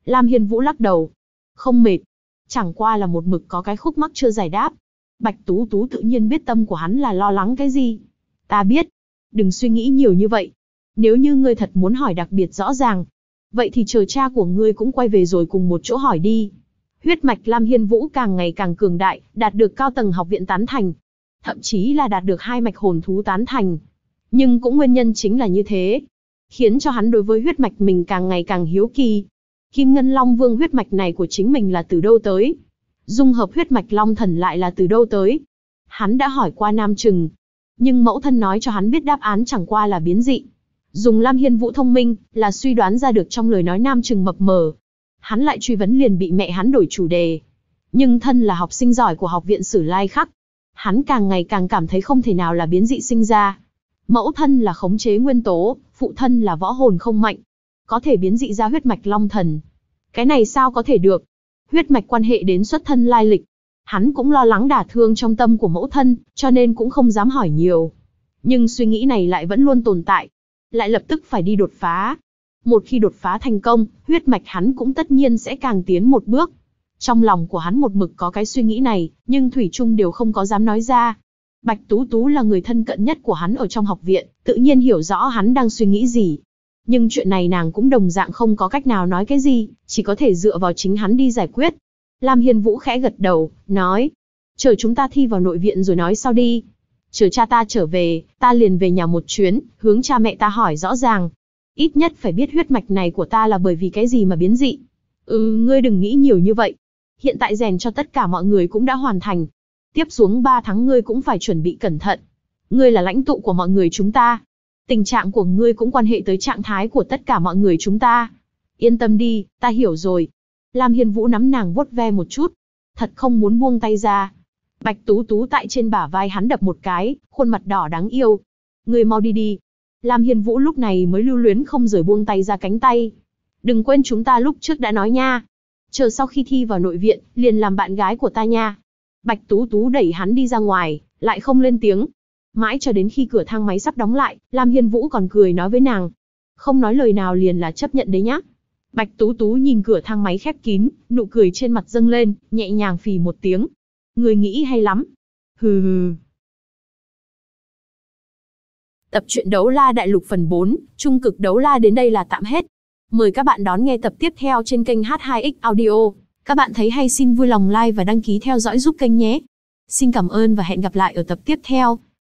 Lam Hiên Vũ lắc đầu. Không mệt. Chẳng qua là một mực có cái khúc mắc chưa giải đáp. Bạch Tú Tú tự nhiên biết tâm của hắn là lo lắng cái gì. Ta biết. Đừng suy nghĩ nhiều như vậy. Nếu như ngươi thật muốn hỏi đặc biệt rõ ràng, vậy thì chờ cha của ngươi cũng quay về rồi cùng một chỗ hỏi đi. Huyết mạch Lam Hiên Vũ càng ngày càng cường đại, đạt được cao tầng học viện tán thành. Thậm chí là đạt được 2 mạch hồn thú tán thành. Nhưng cũng nguyên nhân chính là như thế, khiến cho hắn đối với huyết mạch mình càng ngày càng hiếu kỳ. Kim Ngân Long Vương huyết mạch này của chính mình là từ đâu tới? Dung hợp huyết mạch Long Thần lại là từ đâu tới? Hắn đã hỏi qua Nam Trừng, nhưng mẫu thân nói cho hắn biết đáp án chẳng qua là biến dị. Dùng Lam Hiên Vũ thông minh, là suy đoán ra được trong lời nói Nam Trừng mập mờ. Hắn lại truy vấn liền bị mẹ hắn đổi chủ đề. Nhưng thân là học sinh giỏi của học viện Sử Lai Khắc, hắn càng ngày càng cảm thấy không thể nào là biến dị sinh ra. Mẫu thân là khống chế nguyên tố, phụ thân là võ hồn không mạnh, có thể biến dị ra huyết mạch Long Thần. Cái này sao có thể được? Huyết mạch quan hệ đến xuất thân lai lịch. Hắn cũng lo lắng đả thương trong tâm của mẫu thân, cho nên cũng không dám hỏi nhiều. Nhưng suy nghĩ này lại vẫn luôn tồn tại. Lại lập tức phải đi đột phá. Một khi đột phá thành công, huyết mạch hắn cũng tất nhiên sẽ càng tiến một bước. Trong lòng của hắn một mực có cái suy nghĩ này, nhưng thủy chung đều không có dám nói ra. Bạch Tú Tú là người thân cận nhất của hắn ở trong học viện, tự nhiên hiểu rõ hắn đang suy nghĩ gì. Nhưng chuyện này nàng cũng đồng dạng không có cách nào nói cái gì, chỉ có thể dựa vào chính hắn đi giải quyết. Lam Hiên Vũ khẽ gật đầu, nói, chờ chúng ta thi vào nội viện rồi nói sau đi. Chờ cha ta trở về, ta liền về nhà một chuyến, hướng cha mẹ ta hỏi rõ ràng. Ít nhất phải biết huyết mạch này của ta là bởi vì cái gì mà biến dị. Ngươi đừng nghĩ nhiều như vậy. Hiện tại rèn cho tất cả mọi người cũng đã hoàn thành. Tiếp xuống 3 tháng ngươi cũng phải chuẩn bị cẩn thận. Ngươi là lãnh tụ của mọi người chúng ta. Tình trạng của ngươi cũng quan hệ tới trạng thái của tất cả mọi người chúng ta. Yên tâm đi, ta hiểu rồi. Lam Hiên Vũ nắm nàng vuốt ve một chút. Thật không muốn buông tay ra. Bạch Tú Tú tại trên bả vai hắn đập một cái, khuôn mặt đỏ đáng yêu. Ngươi mau đi đi. Lam Hiên Vũ lúc này mới lưu luyến không rời buông tay ra cánh tay. Đừng quên chúng ta lúc trước đã nói nha. Chờ sau khi thi vào nội viện, liền làm bạn gái của ta nha. Bạch Tú Tú đẩy hắn đi ra ngoài, lại không lên tiếng. Mãi cho đến khi cửa thang máy sắp đóng lại, Lam Hiên Vũ còn cười nói với nàng. Không nói lời nào liền là chấp nhận đấy nhá. Bạch Tú Tú nhìn cửa thang máy khép kín, nụ cười trên mặt dâng lên, nhẹ nhàng phì một tiếng. Người nghĩ hay lắm. Hừ hừ. Tập truyện Đấu La Đại Lục phần 4, Trung cực Đấu La đến đây là tạm hết. Mời các bạn đón nghe tập tiếp theo trên kênh H2X Audio. Các bạn thấy hay xin vui lòng like và đăng ký theo dõi giúp kênh nhé. Xin cảm ơn và hẹn gặp lại ở tập tiếp theo.